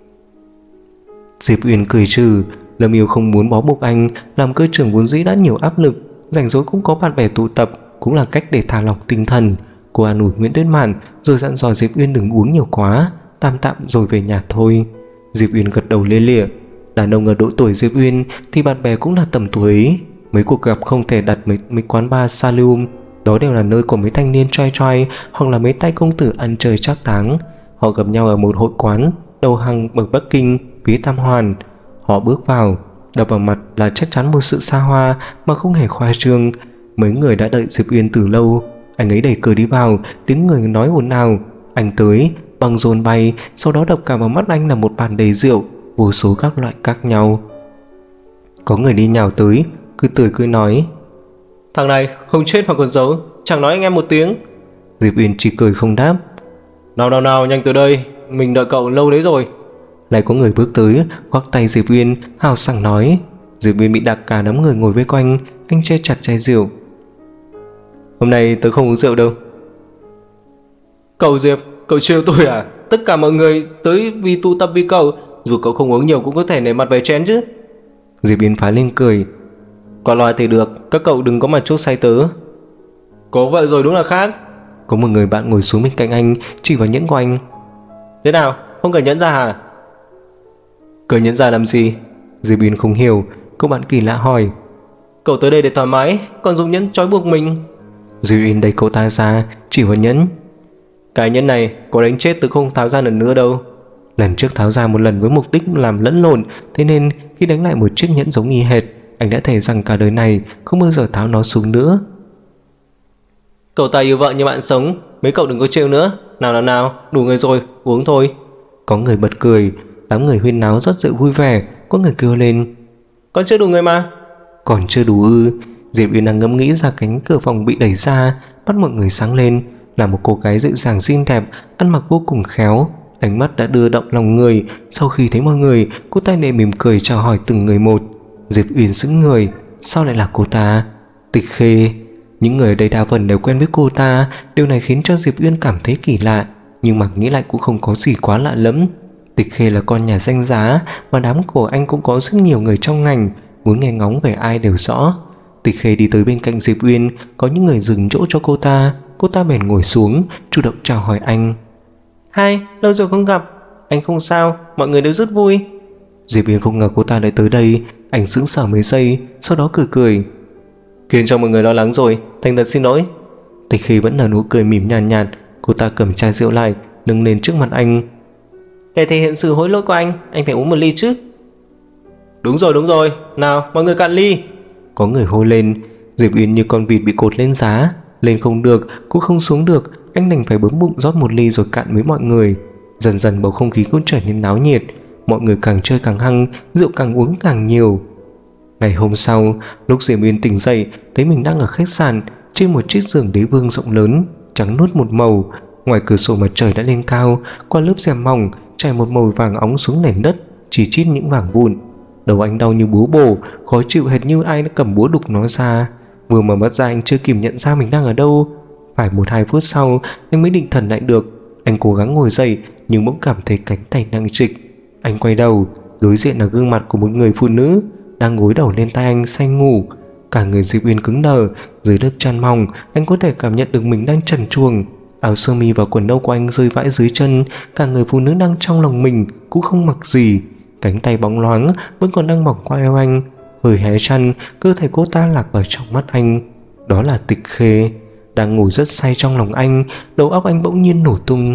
[SPEAKER 1] Diệp Uyên cười trừ. Lâm Yêu không muốn bó buộc anh, làm cơ trưởng vốn dĩ đã nhiều áp lực, rảnh rỗi cũng có bạn bè tụ tập, cũng là cách để thả lỏng tinh thần. Cô an ủi Nguyễn Tuyết Mạn rồi dặn dò Diệp Uyên đừng uống nhiều quá, tạm rồi về nhà thôi. Diệp Uyên gật đầu lia lịa. Đàn ông ở độ tuổi Diệp Uyên thì bạn bè cũng là tầm tuổi ấy. Mấy cuộc gặp không thể đặt mấy quán bar Salium, Đó đều là nơi của mấy thanh niên trai trai hoặc là mấy tay công tử ăn chơi trác táng. Họ gặp nhau ở một hội quán đầu hằng bậc Bắc Kinh phía Tam Hoàn. Họ bước vào, đập vào mặt là chắc chắn một sự xa hoa mà không hề khoa trương. Mấy người đã đợi Diệp Uyên từ lâu. Anh ấy đẩy cửa đi vào, tiếng người nói ồn ào. Anh tới, băng rôn bay, sau đó đập cả vào mắt anh là một bàn đầy rượu, vô số các loại khác nhau. Có người đi nhào tới, cứ tươi cứ nói:
[SPEAKER 2] Thằng này không chết mà còn giấu, chẳng nói anh em một tiếng.
[SPEAKER 1] Diệp Uyên chỉ cười không đáp.
[SPEAKER 2] Nào, nhanh tới đây, mình đợi cậu lâu đấy rồi.
[SPEAKER 1] Lại có người bước tới, khoác tay Diệp Uyên, hào sảng nói. Diệp Uyên bị đặc cả đám người ngồi vây quanh, anh che chặt chai rượu.
[SPEAKER 2] Hôm nay tớ không uống rượu đâu. Cậu Diệp, cậu trêu tôi à? Tất cả mọi người tới vì tụ tập vì cậu, dù cậu không uống nhiều cũng có thể nể mặt vài chén chứ.
[SPEAKER 1] Diệp Uyên phá lên cười.
[SPEAKER 2] Có loài thì được, các cậu đừng có mà chuốc say tớ. Có vậy rồi đúng là khác.
[SPEAKER 1] Có một người bạn ngồi xuống bên cạnh anh, chỉ vào nhẫn của anh.
[SPEAKER 2] Thế nào, không cần nhẫn ra hả?
[SPEAKER 1] Cởi nhẫn ra làm gì? Diệp Uyên không hiểu, cô bạn kỳ lạ hỏi.
[SPEAKER 2] Cậu tới đây để thoải mái, còn dùng nhẫn trói buộc mình.
[SPEAKER 1] Diệp Uyên đẩy cậu ta ra, chỉ vào nhẫn.
[SPEAKER 2] Cái nhẫn này có đánh chết tớ không tháo ra lần nữa đâu.
[SPEAKER 1] Lần trước tháo ra một lần với mục đích làm lẫn lộn, thế nên khi đánh lại một chiếc nhẫn giống y hệt, anh đã thề rằng cả đời này không bao giờ tháo nó xuống nữa.
[SPEAKER 2] Cậu ta yêu vợ như bạn sống, mấy cậu đừng có trêu nữa. Nào, đủ người rồi, uống thôi.
[SPEAKER 1] Có người bật cười, đám người huyên náo rót rượu vui vẻ. Có người kêu lên:
[SPEAKER 2] Còn chưa đủ người mà.
[SPEAKER 1] Còn chưa đủ ư? Diệp Uyên đang ngẫm nghĩ ra cánh cửa phòng bị đẩy ra, mắt mọi người sáng lên. Là một cô gái dịu dàng xinh đẹp, ăn mặc vô cùng khéo, ánh mắt đã đưa động lòng người. Sau khi thấy mọi người, cô ta lại mỉm cười chào hỏi từng người một. Diệp Uyên sững người, sao lại là cô ta? Tịch Khê. Những người ở đây đa phần đều quen với cô ta. Điều này khiến cho Diệp Uyên cảm thấy kỳ lạ, nhưng mà nghĩ lại cũng không có gì quá lạ lắm. Tịch Khê là con nhà danh giá, và đám của anh cũng có rất nhiều người trong ngành, muốn nghe ngóng về ai đều rõ. Tịch Khê đi tới bên cạnh Diệp Uyên, có những người dừng chỗ cho cô ta bèn ngồi xuống, chủ động chào hỏi anh.
[SPEAKER 2] Hai, lâu rồi không gặp. Anh không sao, mọi người đều rất vui.
[SPEAKER 1] Diệp Uyên không ngờ cô ta lại tới đây, anh sững sờ mấy giây, sau đó cười.
[SPEAKER 2] Khiến cho mọi người lo lắng rồi, thành thật xin lỗi.
[SPEAKER 1] Tịch Khê vẫn nở nụ cười mỉm nhàn nhạt, cô ta cầm chai rượu lại, nâng lên trước mặt anh.
[SPEAKER 2] Để thể hiện sự hối lỗi của anh phải uống một ly chứ. Đúng rồi, nào mọi người cạn ly.
[SPEAKER 1] Có người hô lên. Diệp Uyên như con vịt bị cột lên giá, lên không được cũng không xuống được, anh đành phải bấm bụng rót một ly rồi cạn với mọi người. Dần dần bầu không khí cũng trở nên náo nhiệt, mọi người càng chơi càng hăng, rượu càng uống càng nhiều. Ngày hôm sau, lúc Diệp Uyên tỉnh dậy, thấy mình đang ở khách sạn, trên một chiếc giường đế vương rộng lớn, trắng nuốt một màu. Ngoài cửa sổ mặt trời đã lên cao, qua lớp rèm mỏng trải một màu vàng óng xuống nền đất, chỉ chít những vàng vụn. Đầu anh đau như búa bổ, khó chịu hệt như ai đã cầm búa đục nó ra. Vừa mở mắt ra anh chưa kịp nhận ra mình đang ở đâu. Phải 1-2 phút sau anh mới định thần lại được. Anh cố gắng ngồi dậy nhưng bỗng cảm thấy cánh tay nặng trịch. Anh quay đầu, đối diện là gương mặt của một người phụ nữ đang gối đầu lên tay anh say ngủ. Cả người Diệp Uyên cứng đờ, dưới lớp chăn mỏng anh có thể cảm nhận được mình đang trần truồng. Áo sơ mi và quần âu của anh rơi vãi dưới chân, cả người phụ nữ đang trong lòng mình cũng không mặc gì. Cánh tay bóng loáng vẫn còn đang mỏng qua eo anh. Hơi hé chăn, cơ thể cô ta lạc vào trong mắt anh. Đó là Tịch Khê, đang ngủ rất say trong lòng anh. Đầu óc anh bỗng nhiên nổ tung.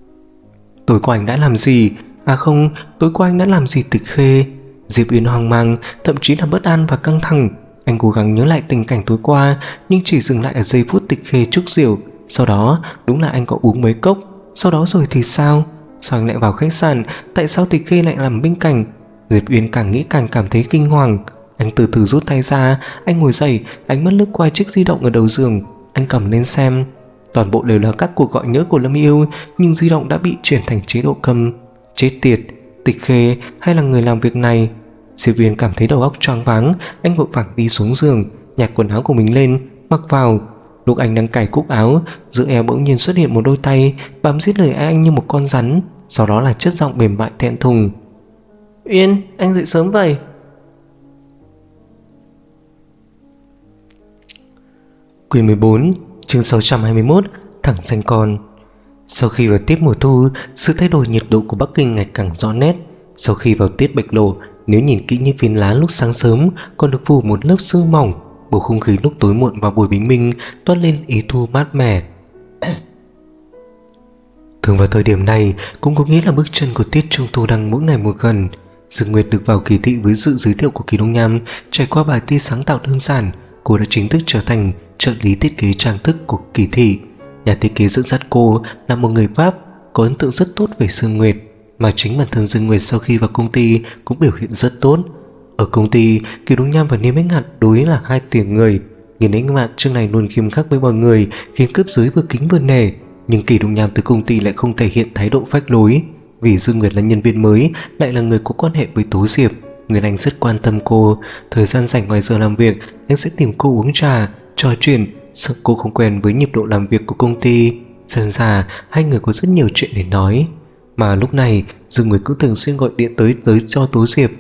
[SPEAKER 1] Tối qua anh đã làm gì? À không, tối qua anh đã làm gì Tịch Khê? Diệp Uyên hoang mang, thậm chí là bất an và căng thẳng. Anh cố gắng nhớ lại tình cảnh tối qua, nhưng chỉ dừng lại ở giây phút Tịch Khê trúc rượu. Sau đó đúng là anh có uống mấy cốc. Sau đó rồi thì sao? Sao anh lại vào khách sạn? Tại sao Tịch Khê lại làm bên cạnh? Diệp Uyên càng nghĩ càng cảm thấy kinh hoàng. Anh từ từ rút tay ra, anh ngồi dậy, ánh mắt lướt qua chiếc di động ở đầu giường. Anh cầm lên xem. Toàn bộ đều là các cuộc gọi nhỡ của Lâm Yêu, nhưng di động đã bị chuyển thành chế độ câm. Chết tiệt, Tịch Khê hay là người làm việc này? Diệp Uyên cảm thấy đầu óc choáng váng. Anh vội vàng đi xuống giường, nhặt quần áo của mình lên, mặc vào. Lúc anh đang cài cúc áo, giữa eo bỗng nhiên xuất hiện một đôi tay bám giết lời anh như một con rắn. Sau đó là chất giọng mềm mại thẹn thùng.
[SPEAKER 2] Uyên, anh dậy sớm vậy?
[SPEAKER 1] Quyển 14, chương 621, thẳng xanh con. Sau khi vào tiết mùa thu, sự thay đổi nhiệt độ của Bắc Kinh ngày càng rõ nét. Sau khi vào tiết bạch lộ, nếu nhìn kỹ những viên lá lúc sáng sớm còn được phủ một lớp sương mỏng, bầu không khí lúc tối muộn vào buổi bình minh toát lên ý thu mát mẻ. Thường vào thời điểm này cũng có nghĩa là bước chân của tiết trung thu đang mỗi ngày một gần. Dương Nguyệt được vào kỳ thị với sự giới thiệu của Kỳ Đông Nham. Trải qua bài thi sáng tạo đơn giản, cô đã chính thức trở thành trợ lý thiết kế trang thức của kỳ thị. Nhà thiết kế dẫn dắt cô là một người Pháp có ấn tượng rất tốt về Dương Nguyệt, mà chính bản thân Dương Nguyệt sau khi vào công ty cũng biểu hiện rất tốt. Ở công ty, Kỳ Đông Nham và Niêm Ánh Ngạn đối là hai tuyển người. Niêm Ánh Ngạn trước này luôn khiêm khắc với mọi người, khiến cấp dưới vừa kính vừa nể, nhưng Kỳ Đông Nham từ công ty lại không thể hiện thái độ phách lối. Vì Dương Nguyệt là nhân viên mới, lại là người có quan hệ với Tố Diệp, người anh rất quan tâm cô. Thời gian rảnh ngoài giờ làm việc, anh sẽ tìm cô uống trà, trò chuyện, sợ cô không quen với nhịp độ làm việc của công ty. Dần dà, hai người có rất nhiều chuyện để nói. Mà lúc này, Dương Nguyệt cũng thường xuyên gọi điện tới cho Tố Diệp.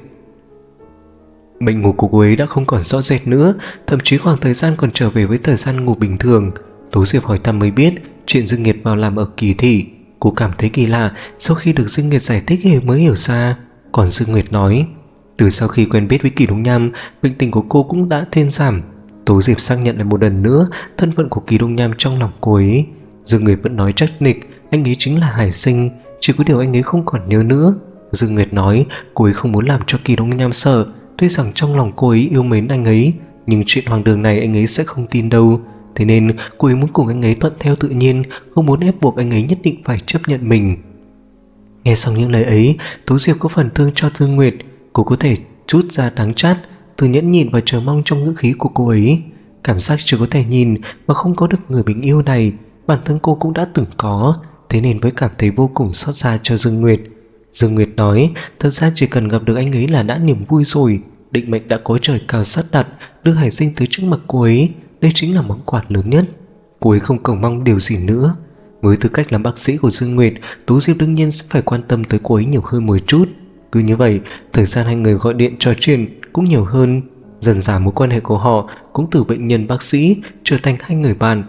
[SPEAKER 1] Bệnh ngủ của cô ấy đã không còn rõ rệt nữa, thậm chí khoảng thời gian còn trở về với thời gian ngủ bình thường. Tố Diệp hỏi thăm mới biết chuyện Dương Nguyệt vào làm ở kỳ thị. Cô cảm thấy kỳ lạ, sau khi được Dương Nguyệt giải thích thì mới hiểu ra. Còn Dương Nguyệt nói, từ sau khi quen biết với Kỳ Đông Nham, bệnh tình của cô cũng đã thuyên giảm. Tố Diệp xác nhận lại một lần nữa thân phận của Kỳ Đông Nham trong lòng cô ấy. Dương Nguyệt vẫn nói chắc nịch anh ấy chính là Hải Sinh, chỉ có điều anh ấy không còn nhớ nữa. Dương Nguyệt nói cô ấy không muốn làm cho Kỳ Đông Nham sợ, tuy rằng trong lòng cô ấy yêu mến anh ấy, nhưng chuyện hoang đường này anh ấy sẽ không tin đâu. Thế nên cô ấy muốn cùng anh ấy thuận theo tự nhiên, không muốn ép buộc anh ấy nhất định phải chấp nhận mình. Nghe xong những lời ấy, Tố Diệp có phần thương cho Dương Nguyệt. Cô có thể chút ra đắng chát, từ nhẫn nhịn và chờ mong trong ngữ khí của cô ấy. Cảm giác chưa có thể nhìn mà không có được người mình yêu này, bản thân cô cũng đã từng có, thế nên mới cảm thấy vô cùng xót xa cho Dương Nguyệt. Dương Nguyệt nói, thật ra chỉ cần gặp được anh ấy là đã niềm vui rồi. Định mệnh đã có trời cao sắp đặt, đưa Hải Sinh tới trước mặt cô ấy, đây chính là món quà lớn nhất. Cô ấy không cầu mong điều gì nữa. Với tư cách làm bác sĩ của Dương Nguyệt, Tố Diệp đương nhiên sẽ phải quan tâm tới cô ấy nhiều hơn một chút. Cứ như vậy, thời gian hai người gọi điện trò chuyện cũng nhiều hơn. Dần dà mối quan hệ của họ cũng từ bệnh nhân bác sĩ trở thành hai người bạn.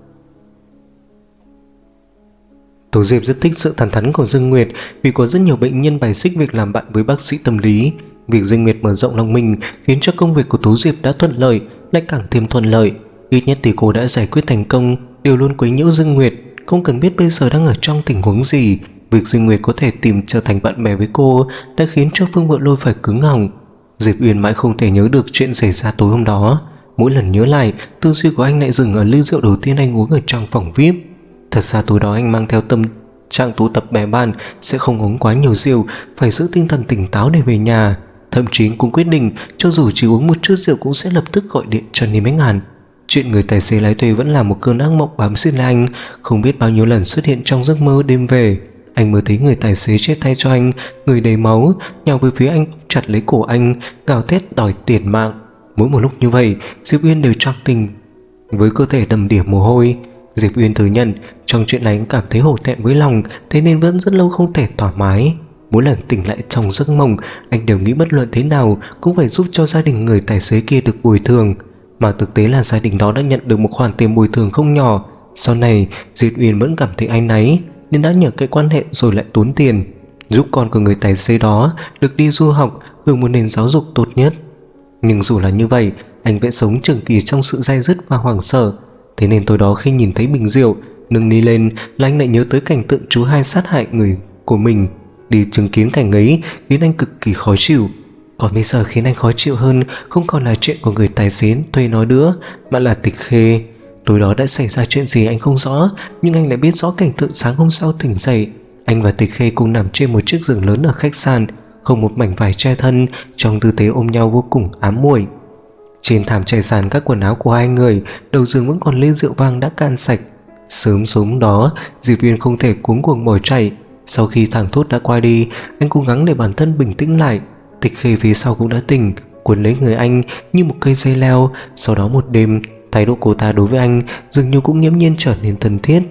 [SPEAKER 1] Tố Diệp rất thích sự thẳng thắn của Dương Nguyệt, vì có rất nhiều bệnh nhân bài xích việc làm bạn với bác sĩ tâm lý. Việc Dương Nguyệt mở rộng lòng mình khiến cho công việc của Tố Diệp đã thuận lợi, lại càng thêm thuận lợi. Ít nhất thì cô đã giải quyết thành công, đều luôn quấy nhiễu Dương Nguyệt, không cần biết bây giờ đang ở trong tình huống gì. Việc Dương Nguyệt có thể tìm trở thành bạn bè với cô đã khiến cho Phương Vợ Lôi phải cứng họng. Diệp Uyên mãi không thể nhớ được chuyện xảy ra tối hôm đó. Mỗi lần nhớ lại, tư duy của anh lại dừng ở ly rượu đầu tiên anh uống ở trong phòng VIP. Thật ra tối đó anh mang theo tâm trạng tụ tập bè bạn, sẽ không uống quá nhiều rượu, phải giữ tinh thần tỉnh táo để về nhà. Thậm chí cũng quyết định cho dù chỉ uống một chút rượu cũng sẽ lập tức gọi điện cho Niêm Ánh Ngạn. Chuyện người tài xế lái thuê vẫn là một cơn ác mộng bám riết lấy anh, không biết bao nhiêu lần xuất hiện trong giấc mơ đêm về. Anh mơ thấy người tài xế chết tay cho anh, người đầy máu, nhào về phía anh, chặt lấy cổ anh, gào thét đòi tiền mạng. Mỗi một lúc như vậy, Diệp Uyên đều choáng tỉnh với cơ thể đầm đìa mồ hôi. Diệp Uyên thừa nhận trong chuyện này anh cảm thấy hổ thẹn với lòng, thế nên vẫn rất lâu không thể thoải mái. Mỗi lần tỉnh lại trong giấc mộng, anh đều nghĩ bất luận thế nào cũng phải giúp cho gia đình người tài xế kia được bồi thường. Mà thực tế là gia đình đó đã nhận được một khoản tiền bồi thường không nhỏ. Sau này Diệp Uyên vẫn cảm thấy áy náy, nên đã nhờ cái quan hệ rồi lại tốn tiền, giúp con của người tài xế đó được đi du học, hưởng một nền giáo dục tốt nhất. Nhưng dù là như vậy, anh vẫn sống trường kỳ trong sự day dứt và hoảng sợ. Thế nên tối đó khi nhìn thấy bình rượu nâng ly lên là anh lại nhớ tới cảnh tượng chú hai sát hại người của mình. Đi chứng kiến cảnh ấy khiến anh cực kỳ khó chịu. Còn bây giờ khiến anh khó chịu hơn không còn là chuyện của người tài xế thuê nói nữa, mà là Tịch Khê. Tối đó đã xảy ra chuyện gì anh không rõ, nhưng anh lại biết rõ cảnh tượng sáng hôm sau tỉnh dậy. Anh và Tịch Khê cùng nằm trên một chiếc giường lớn ở khách sạn, không một mảnh vải che thân, trong tư thế ôm nhau vô cùng ám muội. Trên thảm trải sàn các quần áo của hai người, đầu giường vẫn còn ly rượu vang đã cạn sạch. Sớm sớm đó, Diệp Uyên không thể cuống cuồng bỏ chạy. Sau khi thảng thốt đã qua đi, anh cố gắng để bản thân bình tĩnh lại. Tịch Khê phía sau cũng đã tỉnh, cuốn lấy người anh như một cây dây leo. Sau đó một đêm, thái độ cô ta đối với anh dường như cũng nghiễm nhiên trở nên thân thiết.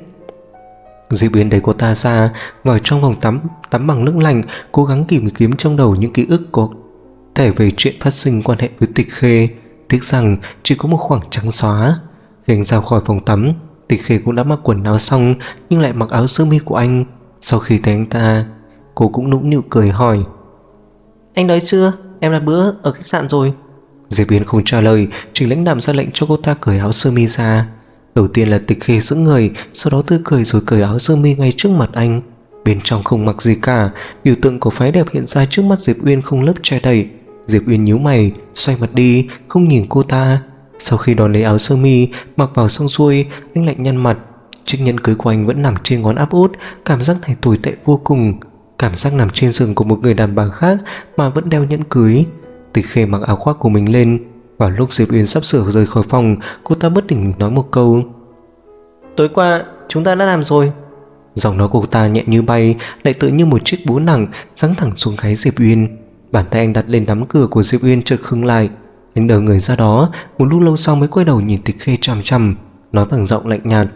[SPEAKER 1] Diệp Uyên đẩy cô ta ra vào trong phòng tắm bằng nước lạnh, cố gắng tìm kiếm trong đầu những ký ức có thể về chuyện phát sinh quan hệ với Tịch Khê. Tiếc rằng chỉ có một khoảng trắng xóa. Khi anh ra khỏi phòng tắm, Tịch Khê cũng đã mặc quần áo xong nhưng lại mặc áo sơ mi của anh. Sau khi thấy anh ta, cô cũng nũng nịu cười hỏi:
[SPEAKER 2] Anh đói chưa? Em đặt bữa ở khách sạn rồi.
[SPEAKER 1] Diệp Uyên không trả lời, Trình Lãnh Đạm ra lệnh cho cô ta cởi áo sơ mi ra. Đầu tiên là Tịch Khê sững người, sau đó tươi cười rồi cởi áo sơ mi ngay trước mặt anh. Bên trong không mặc gì cả, biểu tượng của phái đẹp hiện ra trước mắt Diệp Uyên không lớp che đậy. Diệp Uyên nhíu mày, xoay mặt đi, không nhìn cô ta. Sau khi đón lấy áo sơ mi mặc vào xong xuôi, anh lạnh nhăn mặt. Chiếc nhẫn cưới của anh vẫn nằm trên ngón áp út. Cảm giác này tồi tệ vô cùng. Cảm giác nằm trên giường của một người đàn bà khác mà vẫn đeo nhẫn cưới. Tịch Khê mặc áo khoác của mình lên. Vào lúc Diệp Uyên sắp sửa rời khỏi phòng, cô ta bất tỉnh nói một câu:
[SPEAKER 2] Tối qua chúng ta đã làm rồi.
[SPEAKER 1] Giọng nói của cô ta nhẹ như bay, lại tựa như một chiếc búa nặng giáng thẳng xuống gáy Diệp Uyên. Bàn tay anh đặt lên nắm cửa của Diệp Uyên chợt khựng lại. Anh đờ người ra đó, một lúc lâu sau mới quay đầu nhìn Tịch Khê chằm chằm, nói bằng giọng lạnh nhạt: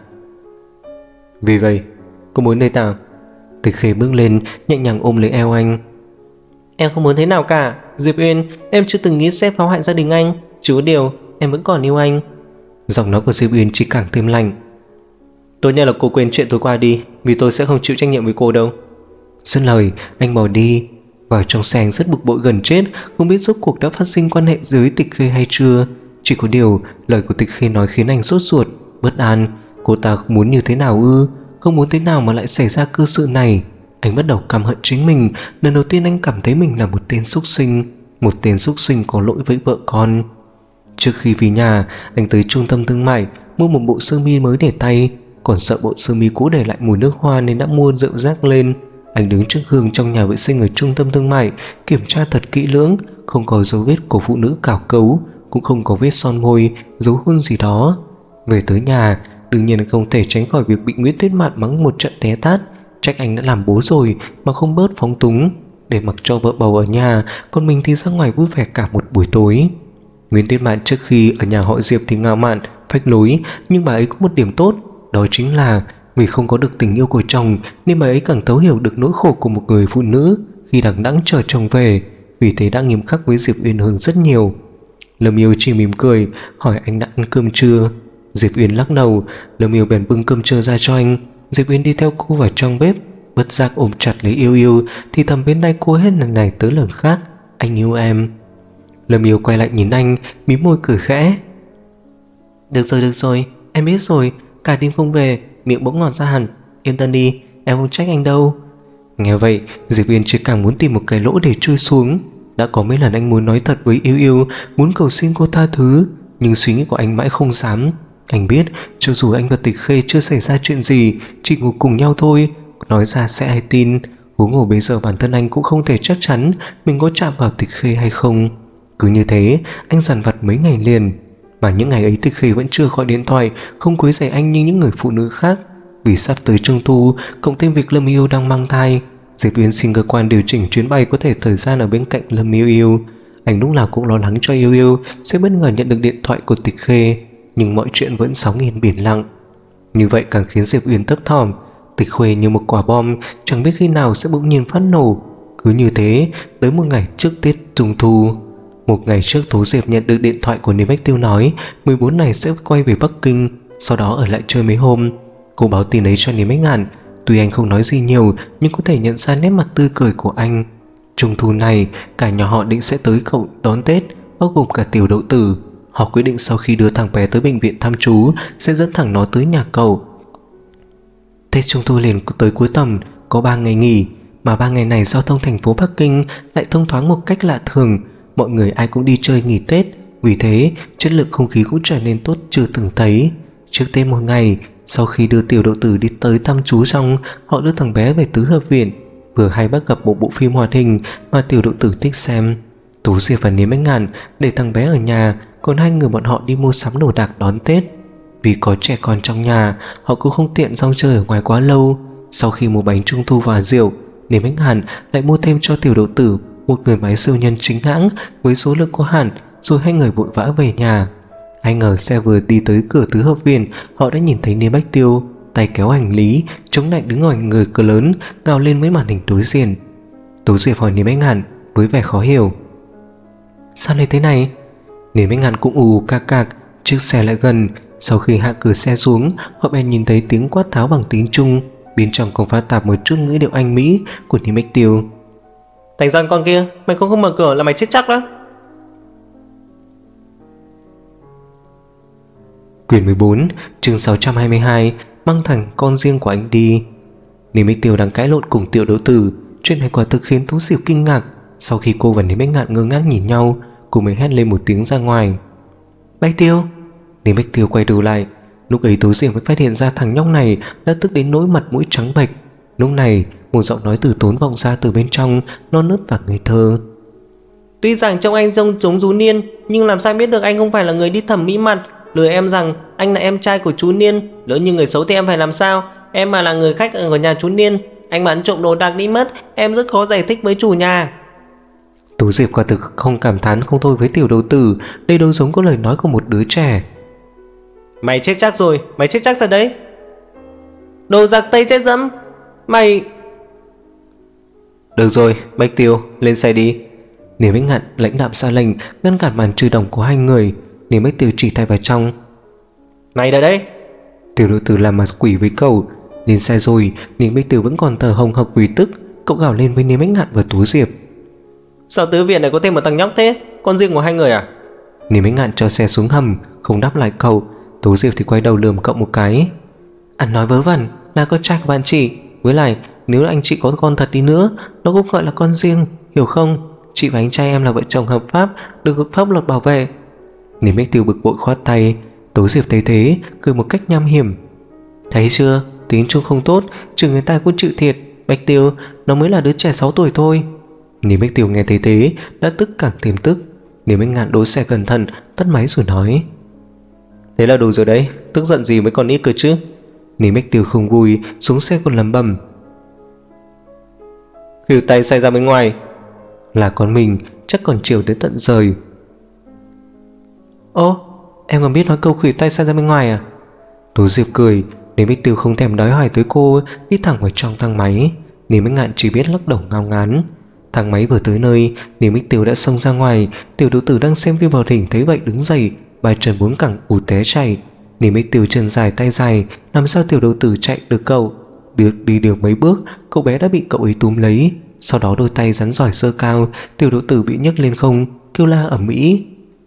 [SPEAKER 1] Vì vậy, cô muốn đây nào? Tịch Khê bước lên, nhẹ nhàng ôm lấy eo anh.
[SPEAKER 2] Em không muốn thế nào cả, Diệp Uyên, em chưa từng nghĩ sẽ phá hoại gia đình anh. Chỉ có điều, em vẫn còn yêu anh.
[SPEAKER 1] Giọng nói của Diệp Uyên chỉ càng thêm lạnh.
[SPEAKER 2] Tốt nhất là cô quên chuyện tối qua đi, vì tôi sẽ không chịu trách nhiệm với cô đâu.
[SPEAKER 1] Dứt lời, anh bỏ đi. Vào trong xe anh rất bực bội gần chết, không biết rốt cuộc đã phát sinh quan hệ với Tịch Khê hay chưa. Chỉ có điều, lời của Tịch Khê nói khiến anh sốt ruột, bất an. Cô ta muốn như thế nào ư? Không muốn thế nào mà lại xảy ra cơ sự này. Anh bắt đầu căm hận chính mình. Lần đầu tiên anh cảm thấy mình là một tên súc sinh, một tên súc sinh có lỗi với vợ con. Trước khi về nhà, anh tới trung tâm thương mại mua một bộ sơ mi mới để tay. Còn sợ bộ sơ mi cũ để lại mùi nước hoa nên đã mua rượu rác lên. Anh đứng trước gương trong nhà vệ sinh ở trung tâm thương mại, kiểm tra thật kỹ lưỡng. Không có dấu vết của phụ nữ cào cấu, cũng không có vết son môi, dấu hôn gì đó. Về tới nhà, đương nhiên không thể tránh khỏi việc bị Nguyễn Tuyết Mạn mắng một trận té tát. Trách anh đã làm bố rồi mà không bớt phóng túng, để mặc cho vợ bầu ở nhà, còn mình thì ra ngoài vui vẻ cả một buổi tối. Nguyễn Tuyết Mạn trước khi ở nhà họ Diệp thì ngạo mạn, phách lối, nhưng bà ấy có một điểm tốt, đó chính là vì không có được tình yêu của chồng nên bà ấy càng thấu hiểu được nỗi khổ của một người phụ nữ khi đằng đẵng chờ chồng về, vì thế đã nghiêm khắc với Diệp Uyên hơn rất nhiều. Lâm Yêu chỉ mỉm cười hỏi anh đã ăn cơm chưa. Diệp Uyên lắc đầu. Lâm Yêu bèn bưng cơm trưa ra cho anh. Diệp Uyên đi theo cô vào trong bếp, bất giác ôm chặt lấy Yêu Yêu, thì thầm bên tay cô hết lần này tới lần khác: Anh yêu em. Lâm Yêu quay lại nhìn anh, mím môi cười khẽ. Được rồi, em biết rồi. Cả đêm không về, miệng bỗng ngọt ra hẳn. Yên tâm đi, em không trách anh đâu. Nghe vậy, Diệp Uyên chỉ càng muốn tìm một cái lỗ để chui xuống. Đã có mấy lần anh muốn nói thật với Yêu Yêu, muốn cầu xin cô tha thứ, nhưng suy nghĩ của anh mãi không dám. Anh biết cho dù anh và Tịch Khê chưa xảy ra chuyện gì, chỉ ngủ cùng nhau thôi, nói ra sẽ ai tin. Huống hồ bây giờ bản thân anh cũng không thể chắc chắn mình có chạm vào Tịch Khê hay không. Cứ như thế anh dằn vặt mấy ngày liền. Mà những ngày ấy Tịch Khê vẫn chưa gọi điện thoại, không quấy rầy anh như những người phụ nữ khác. Vì sắp tới trung thu, cộng thêm việc Lâm Yêu đang mang thai, Diệp Uyên xin cơ quan điều chỉnh chuyến bay có thể thời gian ở bên cạnh Lâm Yêu. Anh lúc nào cũng lo lắng cho Yêu Yêu sẽ bất ngờ nhận được điện thoại của Tịch Khê, nhưng mọi chuyện vẫn sóng yên biển lặng. Như vậy càng khiến Diệp Uyên thấp thỏm. Tịch Khê như một quả bom, chẳng biết khi nào sẽ bỗng nhiên phát nổ. Cứ như thế tới một ngày trước Tết Trung thu. Một ngày trước Tố Diệp nhận được điện thoại của Lý Bách Tiêu nói 14 này sẽ quay về Bắc Kinh, sau đó ở lại chơi mấy hôm. Cô báo tin ấy cho Lý Bách Ngạn. Tuy anh không nói gì nhiều, nhưng có thể nhận ra nét mặt tươi cười của anh. Trung thu này cả nhà họ định sẽ tới cậu đón Tết, bao gồm cả Tiểu Đậu Tử. Họ quyết định sau khi đưa thằng bé tới bệnh viện thăm chú sẽ dẫn thẳng nó tới nhà cậu. Tết Trung thu liền tới cuối tuần, có 3 ngày nghỉ, mà 3 ngày này giao thông thành phố Bắc Kinh lại thông thoáng một cách lạ thường. Mọi người ai cũng đi chơi nghỉ Tết, vì thế chất lượng không khí cũng trở nên tốt chưa từng thấy. Trước Tết một ngày, sau khi đưa Tiểu Đậu Tử đi tới thăm chú xong, họ đưa thằng bé về tứ hợp viện. Vừa hay bắt gặp một bộ phim hoạt hình mà Tiểu Đậu Tử thích xem. Tú Diệp và Niêm Bách Ngạn để thằng bé ở nhà, còn hai người bọn họ đi mua sắm đồ đạc đón Tết. Vì có trẻ con trong nhà, họ cũng không tiện rong chơi ở ngoài quá lâu. Sau khi mua bánh trung thu và rượu, Niêm Bách Ngạn lại mua thêm cho Tiểu Đậu Tử một người máy siêu nhân chính hãng với số lượng có hạn, rồi hai người vội vã về nhà. Ai ngờ xe vừa đi tới cửa tứ hợp viện, họ đã nhìn thấy Niêm Bách Tiêu tay kéo hành lý, chống lạnh đứng ngoài người cửa lớn, gào lên với màn hình đối diện. Tú Diệp hỏi Niêm Bách Ngạn với vẻ khó hiểu: Sao lại thế này? Niêm Bách Ngạn cũng ù cạc cạc. Chiếc xe lại gần. Sau khi hạ cửa xe xuống, họ bèn nhìn thấy tiếng quát tháo bằng tiếng Trung, bên trong còn pha tạp một chút ngữ điệu Anh Mỹ của Niêm Bách Tiêu. Thành Giang con kia, mày không mở cửa là mày chết chắc đó. Quyển 14, chương 622, mang thằng con riêng của anh đi. Niềm Bích Tiêu đang cãi lộn cùng Tiểu Đỗ Tử. Chuyện này quả thực khiến Tú Diệp kinh ngạc. Sau khi cô và Niềm Bích Ngạn ngơ ngác nhìn nhau, cô mới hét lên một tiếng ra ngoài. Bích Tiêu! Niềm Bích Tiêu quay đầu lại. Lúc ấy Tú Diệp mới phát hiện ra thằng nhóc này đã tức đến nỗi mặt mũi trắng bệch. Lúc này một giọng nói từ tốn vọng ra từ bên trong, non nớt và ngây thơ.
[SPEAKER 2] Tuy rằng trông anh trông giống chú Niên, nhưng làm sao biết được anh không phải là người đi thẩm mỹ mặt, lừa em rằng anh là em trai của chú Niên. Lỡ như người xấu thì em phải làm sao? Em mà là người khách ở nhà chú Niên, anh mà ăn trộm đồ đạc đi mất, em rất khó giải thích với chủ nhà.
[SPEAKER 1] Tú Diệp quả thực không cảm thán không thôi với Tiểu Đỗ Tử. Đây đâu giống có lời nói của một đứa trẻ.
[SPEAKER 2] Mày chết chắc rồi, mày chết chắc thật đấy. Đồ giặc Tây chết dẫm. Mày...
[SPEAKER 1] Được rồi, Bách Tiêu, lên xe đi. Niềm Bích Ngạn lãnh đạm ra lệnh, ngăn cản màn trừ đồng của hai người. Niềm Bích Tiêu chỉ tay vào trong.
[SPEAKER 2] Này đợi đấy.
[SPEAKER 1] Tiểu Đỗ Tử làm mặt quỷ với cậu. Lên xe rồi, Niềm Bích Tiêu vẫn còn thở hồng hộc vì tức. Cậu gào lên với Niềm Bích Ngạn và Tú Diệp.
[SPEAKER 2] Sao tứ viện này có thêm một thằng nhóc thế? Con riêng của hai người à?
[SPEAKER 1] Niềm Bích Ngạn cho xe xuống hầm, không đáp lại cậu. Tú Diệp thì quay đầu lườm cậu một cái. Anh nói vớ vẩn, là con trai của bạn chị. Với lại nếu anh chị có con thật đi nữa, nó cũng gọi là con riêng, hiểu không? Chị và anh trai em là vợ chồng hợp pháp, được pháp luật bảo vệ. Niềm Bích Tiêu bực bội khoát tay. Tú Diệp thấy thế, cười một cách nham hiểm. Thấy chưa, tính chung không tốt, chứ người ta cũng chịu thiệt. Bách Tiêu, nó mới là đứa trẻ 6 tuổi thôi. Niềm Bích Tiêu nghe thấy thế, đã tức càng thêm tức. Niềm Bích Ngạn đỗ xe cẩn thận, tắt máy rồi nói. Thế là đủ rồi đấy, tức giận gì mới còn ít cơ chứ. Niềm Bích Tiêu không vui, xuống xe còn lẩm bẩm.
[SPEAKER 2] Khỉu tay xoay ra bên ngoài.
[SPEAKER 1] Là con mình, chắc còn chiều đến tận rời. Ô, em còn biết nói câu khỉu tay xoay ra bên ngoài à? Tú Diệp cười. Niềm Bích Tiêu không thèm đói hỏi tới cô, đi thẳng vào trong thang máy. Niềm Bích Ngạn chỉ biết lắc đầu ngao ngán. Thang máy vừa tới nơi, Niềm Bích Tiêu đã xông ra ngoài. Tiểu Đỗ Tử đang xem phim vào thỉnh thấy vậy đứng dậy, bài chân bốn cẳng ù té chạy. Niềm Bích Tiêu chân dài tay dài, làm sao Tiểu Đỗ Tử chạy được cậu? Đi được mấy bước, cậu bé đã bị cậu ấy túm lấy. Sau đó đôi tay rắn giỏi giơ cao, Tiểu Đỗ Tử bị nhấc lên không, kêu la ầm ĩ.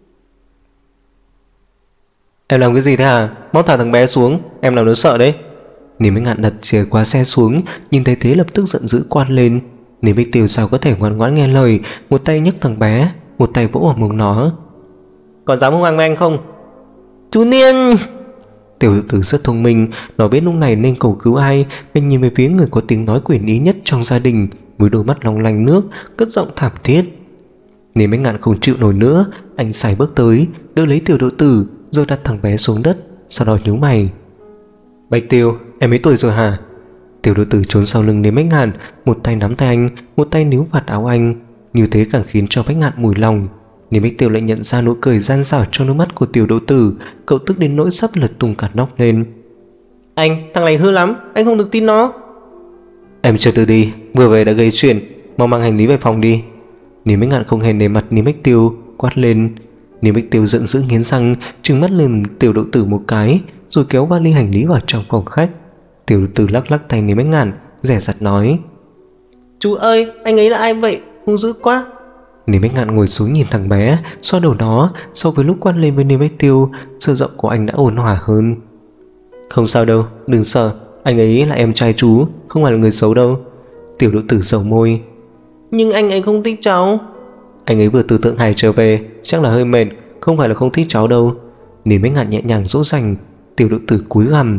[SPEAKER 2] Em làm cái gì thế hả? Mau thả thằng bé xuống, em làm nó sợ đấy.
[SPEAKER 1] Niềm Bích Ngạn đặt chìa khóa xe xuống, nhìn thấy thế lập tức giận dữ quát lên. Niềm Bích Tiêu sao có thể ngoan ngoãn nghe lời, một tay nhấc thằng bé, một tay vỗ vào mông nó.
[SPEAKER 2] Có dám hung hăng với anh không? Chú Niên!
[SPEAKER 1] Tiểu Tử rất thông minh, nó biết lúc này nên cầu cứu ai, nên nhìn về phía người có tiếng nói quyền ý nhất trong gia đình, với đôi mắt long lanh nước, cất giọng thảm thiết. Niềm Bích Ngạn không chịu nổi nữa, anh sải bước tới, đỡ lấy Tiểu Đỗ Tử, rồi đặt thằng bé xuống đất, sau đó nhíu mày. Bách Tiêu, em mấy tuổi rồi hả? Tiểu Đỗ Tử trốn sau lưng Niềm Bích Ngạn, một tay nắm tay anh, một tay níu vạt áo anh, như thế càng khiến cho Bích Ngạn mùi lòng. Niềm Bích Tiêu lại nhận ra nụ cười gian xảo trong đôi mắt của Tiểu Đỗ Tử, cậu tức đến nỗi sắp lật tung cả nóc lên.
[SPEAKER 2] Anh, thằng này hư lắm, anh không được tin nó.
[SPEAKER 1] Em chờ từ đi, vừa về đã gây chuyện, mau mang hành lý về phòng đi. Niềm Bích Ngạn không hề nể mặt Niềm Bích Tiêu, quát lên. Niềm Bích Tiêu giận dữ nghiến răng, trừng mắt lên Tiểu Đỗ Tử một cái, rồi kéo vali hành lý vào trong phòng khách. Tiểu Đỗ Tử lắc lắc tay Niềm Bích Ngạn, dè dặt nói.
[SPEAKER 2] Chú ơi, anh ấy là ai vậy? Hung dữ quá.
[SPEAKER 1] Niềm Bích Ngạn ngồi xuống nhìn thằng bé, xoa đầu nó. So với lúc quát lên với Niềm Bích Tiêu, sự giọng của anh đã ổn hòa hơn. Không sao đâu, đừng sợ, anh ấy là em trai chú, không phải là người xấu đâu. Tiểu Đỗ Tử dầu môi.
[SPEAKER 2] Nhưng anh ấy không thích cháu.
[SPEAKER 1] Anh ấy vừa từ Thượng Hải trở về, chắc là hơi mệt, không phải là không thích cháu đâu. Niềm Bích Ngạn nhẹ nhàng dỗ dành. Tiểu Đỗ Tử cúi gằm.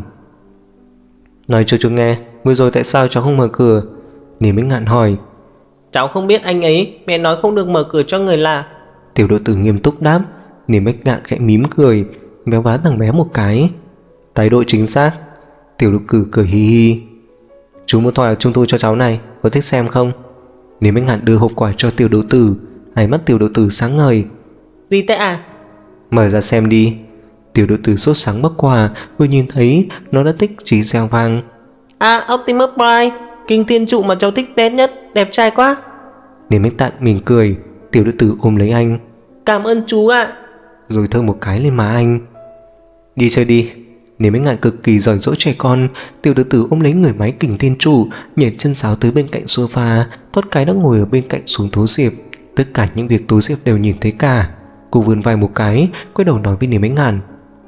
[SPEAKER 1] Nói cho chú nghe, vừa rồi tại sao cháu không mở cửa? Niềm Bích Ngạn hỏi.
[SPEAKER 2] Cháu không biết anh ấy, mẹ nói không được mở cửa cho người lạ.
[SPEAKER 1] Tiểu Đỗ Tử nghiêm túc đáp. Niềm Bích Ngạn khẽ mím cười, véo vá thằng bé một cái. Thái độ chính xác. Tiểu Đỗ Tử cười hi hi. Chú mua tòa trung thu cho cháu này, có thích xem không? Niềm Bích Ngạn đưa hộp quà cho Tiểu Đỗ Tử. Hai mắt Tiểu Đỗ Tử sáng ngời.
[SPEAKER 2] Gì thế à?
[SPEAKER 1] Mở ra xem đi. Tiểu Đỗ Tử sốt sáng bóc quà, vừa nhìn thấy nó đã thích trí reo vang.
[SPEAKER 2] À, Optimus Prime, kinh thiên trụ mà cháu thích bé nhất, đẹp trai quá.
[SPEAKER 1] Niềm Bích Ngạn mỉm cười. Tiểu Đỗ Tử ôm lấy anh.
[SPEAKER 2] Cảm ơn chú ạ.
[SPEAKER 1] Rồi thơm một cái lên má anh. Đi chơi đi. Niềm Bích Ngạn cực kỳ giỏi dỗ trẻ con. Tiểu Đỗ Tử ôm lấy người máy kình thiên trụ, nhảy chân sáo tới bên cạnh sofa. Thoát cái đã ngồi ở bên cạnh xuống Tú Diệp. Tất cả những việc Tú Diệp đều nhìn thấy cả. Cô vươn vai một cái, quay đầu nói với Niềm Bích Ngạn.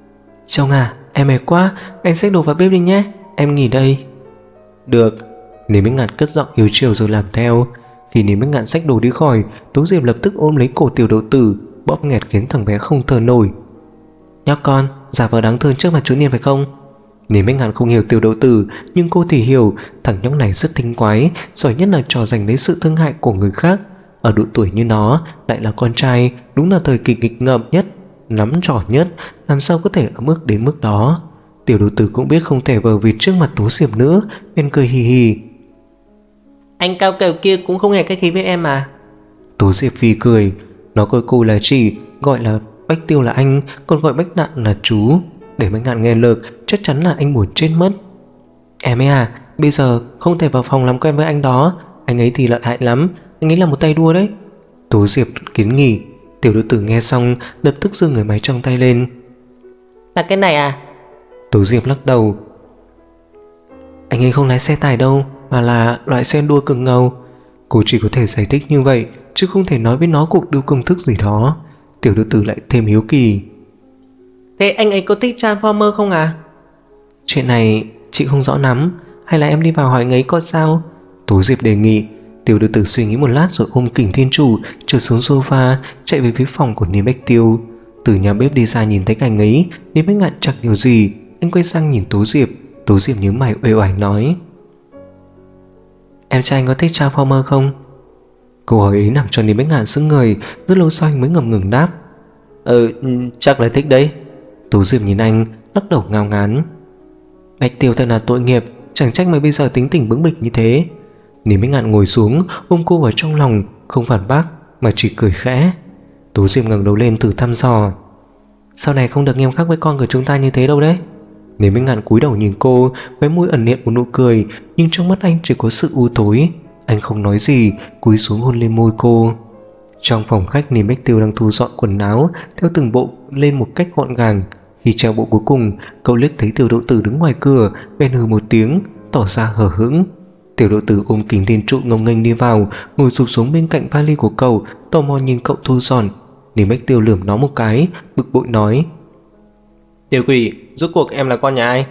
[SPEAKER 2] Chồng à, em mệt quá, anh xách đồ vào bếp đi nhé, em nghỉ đây.
[SPEAKER 1] Được. Lý Minh Ngạn cất giọng yếu chiều rồi làm theo. Khi Lý Minh Ngạn xách đồ đi khỏi, Tố Diệp lập tức ôm lấy cổ Tiểu Đậu Tử, bóp nghẹt khiến thằng bé không thở nổi.
[SPEAKER 2] Nhóc con, giả vờ đáng thương trước mặt chú Niên phải không?
[SPEAKER 1] Lý Minh Ngạn không hiểu Tiểu Đậu Tử, nhưng cô thì hiểu. Thằng nhóc này rất tinh quái, giỏi nhất là trò giành lấy sự thương hại của người khác. Ở độ tuổi như nó, lại là con trai, đúng là thời kỳ nghịch ngợm nhất, nắm trỏ nhất, làm sao có thể ở mức đến mức đó. Tiểu Đậu Tử cũng biết không thể vờ vịt trước mặt Tố Diệp nữa, nên cười hì hì.
[SPEAKER 2] Anh cao kèo kia cũng không hề khách khí với em mà.
[SPEAKER 1] Tố Diệp Phi cười. Nó coi cô là chị, gọi là Bách Tiêu là anh, còn gọi Bách Nạn là chú. Để Bách Nạn nghe lợc, chắc chắn là anh buồn chết mất.
[SPEAKER 2] Em ấy à, bây giờ không thể vào phòng làm quen với anh đó. Anh ấy thì lợi hại lắm, anh ấy là một tay đua đấy.
[SPEAKER 1] Tố Diệp kiến nghị. Tiểu Đậu Tử nghe xong lập tức giơ người máy trong tay lên.
[SPEAKER 2] Là cái này à?
[SPEAKER 1] Tố Diệp lắc đầu.
[SPEAKER 2] Anh ấy không lái xe tải đâu, mà là loại xe đua cường ngầu.
[SPEAKER 1] Cô chỉ có thể giải thích như vậy, chứ không thể nói với nó cuộc đua công thức gì đó. Tiểu Đậu Tử lại thêm hiếu kỳ.
[SPEAKER 2] Thế anh ấy có thích Transformer không à?
[SPEAKER 1] Chuyện này chị không rõ lắm, hay là em đi vào hỏi anh ấy coi sao? Tố Diệp đề nghị. Tiểu Đậu Tử suy nghĩ một lát rồi ôm Kình Thiên Chủ trượt xuống sofa, chạy về phía phòng của Niêm Bách Tiêu. Từ nhà bếp đi ra nhìn thấy cảnh ấy, Niêm Bách Ngạn chẳng hiểu gì. Anh quay sang nhìn Tố Diệp. Tố Diệp nhướng mày uể oải nói.
[SPEAKER 2] Em trai anh có thích Transformer không?
[SPEAKER 1] Câu hỏi ấy làm cho Niêm Bách Ngạn sững người. Rất lâu sau anh mới ngập ngừng đáp.
[SPEAKER 2] Chắc là thích đấy.
[SPEAKER 1] Tố Diệp nhìn anh, lắc đầu ngao ngán.
[SPEAKER 2] Bách Tiêu thật là tội nghiệp, chẳng trách mà bây giờ tính tình bướng bịch như thế.
[SPEAKER 1] Niêm Bách Ngạn ngồi xuống, ôm cô vào trong lòng, không phản bác mà chỉ cười khẽ. Tố Diệp ngẩng đầu lên thử thăm dò.
[SPEAKER 2] Sau này không được nghiêm khắc với con của chúng ta như thế đâu đấy.
[SPEAKER 1] Niêm Bách Ngạn cúi đầu nhìn cô, khóe môi ẩn hiện một nụ cười, nhưng trong mắt anh chỉ có sự u tối. Anh không nói gì, cúi xuống hôn lên môi cô. Trong phòng khách, Niêm Bách Tiêu đang thu dọn quần áo theo từng bộ lên một cách gọn gàng. Khi treo bộ cuối cùng, cậu liếc thấy Tiểu Đậu Tử đứng ngoài cửa, bèn hừ một tiếng, tỏ ra hờ hững. Tiểu Đậu Tử ôm Kình Thiên Trụ ngông nghênh đi vào, ngồi sụp xuống bên cạnh vali của cậu, tò mò nhìn cậu thu dọn. Niêm Bách Tiêu lườm nó một cái, bực bội nói.
[SPEAKER 2] Tiểu quỷ, rốt cuộc em là con nhà ai?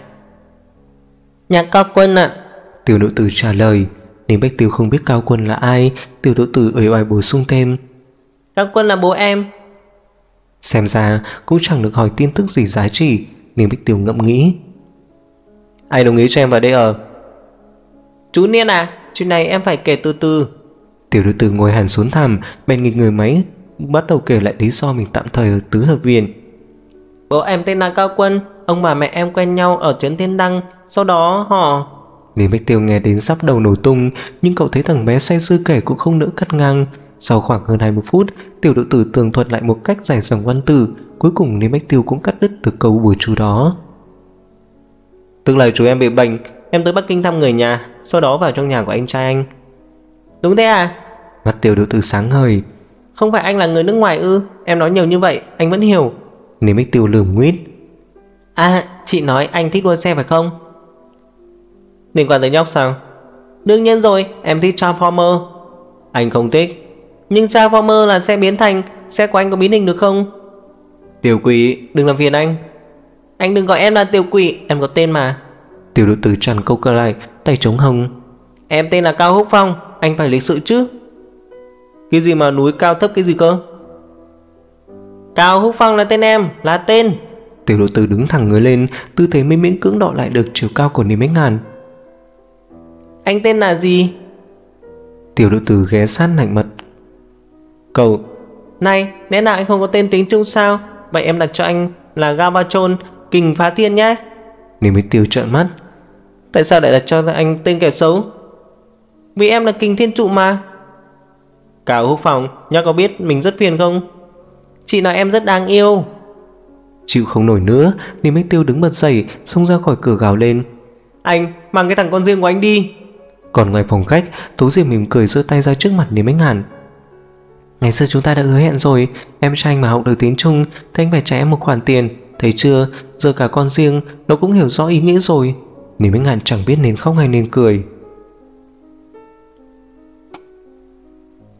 [SPEAKER 2] Nhà Cao Quân ạ.
[SPEAKER 1] Tiểu Đậu Tử trả lời. Niêm Bách Tiêu không biết Cao Quân là ai. Tiểu Đậu Tử uể oải bổ sung thêm.
[SPEAKER 2] Cao Quân là bố em.
[SPEAKER 1] Xem ra cũng chẳng được hỏi tin tức gì giá trị. Niêm Bách Tiêu ngẫm nghĩ.
[SPEAKER 2] Ai đồng ý cho em vào đây ở? Chú Niên à, chuyện này em phải kể từ từ.
[SPEAKER 1] Tiểu Đậu Tử ngồi hẳn xuống thảm, bèn nghịch người máy, bắt đầu kể lại lý do mình tạm thời ở tứ hợp viện.
[SPEAKER 2] Bố em tên là Cao Quân, ông bà mẹ em quen nhau ở trấn Thiên Đăng, sau đó họ...
[SPEAKER 1] Niêm Bách Tiêu nghe đến sắp đầu nổ tung, nhưng cậu thấy thằng bé say sưa kể cũng không nỡ cắt ngang. Sau khoảng hơn 20 phút, Tiểu Đậu Tử tường thuật lại một cách dài dòng văn tử. Cuối cùng Niêm Bách Tiêu cũng cắt đứt được câu bùa chú đó.
[SPEAKER 2] Tức là chú em bị bệnh, em tới Bắc Kinh thăm người nhà, sau đó vào trong nhà của anh trai anh. Đúng thế à?
[SPEAKER 1] Mắt Tiểu Đậu Tử sáng ngời.
[SPEAKER 2] Không phải anh là người nước ngoài ư? Em nói nhiều như vậy, anh vẫn hiểu.
[SPEAKER 1] Niêm Bách Tiêu lườm nguyết.
[SPEAKER 2] À, chị nói anh thích đua xe phải không? Liên quan tới nhóc sao? Đương nhiên rồi, em thích Transformer. Anh không thích. Nhưng Transformer là xe biến thành, xe của anh có biến hình được không? Tiểu quỷ, đừng làm phiền anh. Anh đừng gọi em là tiểu quỷ, em có tên mà.
[SPEAKER 1] Tiểu Đậu Tử tràn câu cơ lại, tay chống hông.
[SPEAKER 2] Em tên là Cao Húc Phong, anh phải lịch sự chứ. Cái gì mà núi cao thấp cái gì cơ? Cao Húc Phong là tên em, là tên.
[SPEAKER 1] Tiểu Đậu Tử đứng thẳng người lên, tư thế mới miễn cưỡng đọ lại được chiều cao của Niêm Bách Ngạn.
[SPEAKER 2] Anh tên là gì?
[SPEAKER 1] Tiểu Đậu Tử ghé sát lạnh mật.
[SPEAKER 2] Cậu. Này, lẽ nào anh không có tên tiếng Trung sao? Vậy em đặt cho anh là Gabachon, Kình Phá Thiên nhé.
[SPEAKER 1] Niêm Bách Tiêu trợn mắt.
[SPEAKER 2] Tại sao lại đặt cho anh tên kẻ xấu? Vì em là Kình Thiên Trụ mà. Cao Húc Phong, nhóc có biết mình rất phiền không? Chị nói em rất đáng yêu.
[SPEAKER 1] Chịu không nổi nữa, Niêm Bách Tiêu đứng bật dậy, xông ra khỏi cửa gào lên.
[SPEAKER 2] Anh, mang cái thằng con riêng của anh đi.
[SPEAKER 1] Còn ngoài phòng khách, Tố Diệp mỉm cười giơ tay ra trước mặt Niêm Bách Ngạn. Ngày xưa chúng ta đã hứa hẹn rồi, em trai anh mà học được tiếng Trung thì anh phải trả em một khoản tiền. Thấy chưa, giờ cả con riêng nó cũng hiểu rõ ý nghĩa rồi. Niêm Bách Ngạn chẳng biết nên khóc hay nên cười.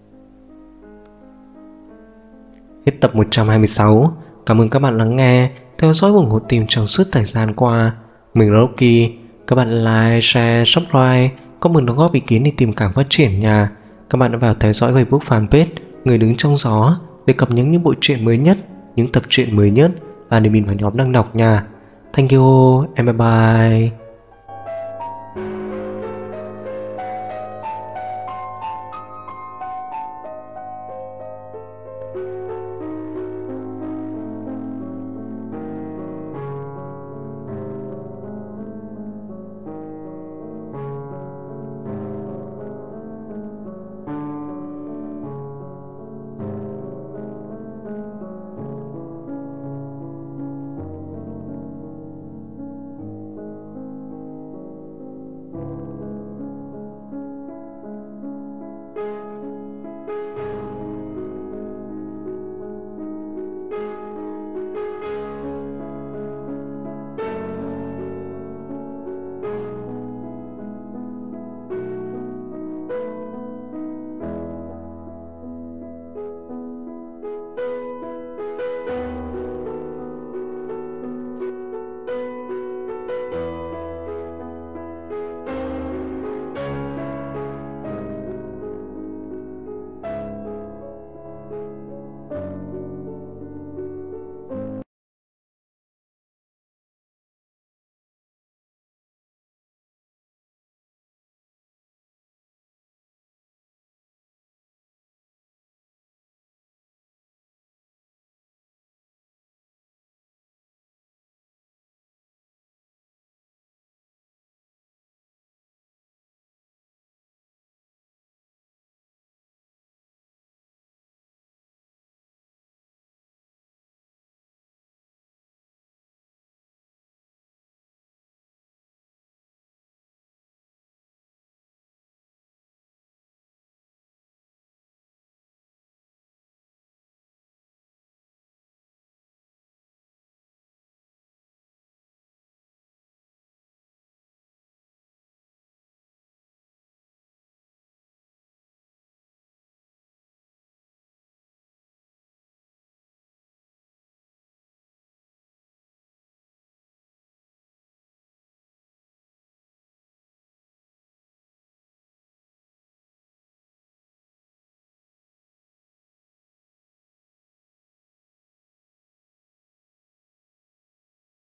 [SPEAKER 1] Hết tập 126. Cảm ơn các bạn lắng nghe. theo dõi ủng hộ team trong suốt thời gian qua. Mình là Rocky. Các bạn like, share, subscribe, comment đóng góp ý kiến để tìm cảm phát triển nha. Các bạn đã vào theo dõi Facebook fanpage Người Đứng Trong Gió để cập nhật những bộ truyện mới nhất, những tập truyện mới nhất và để mình vào nhóm đang đọc nha. Thank you and bye bye.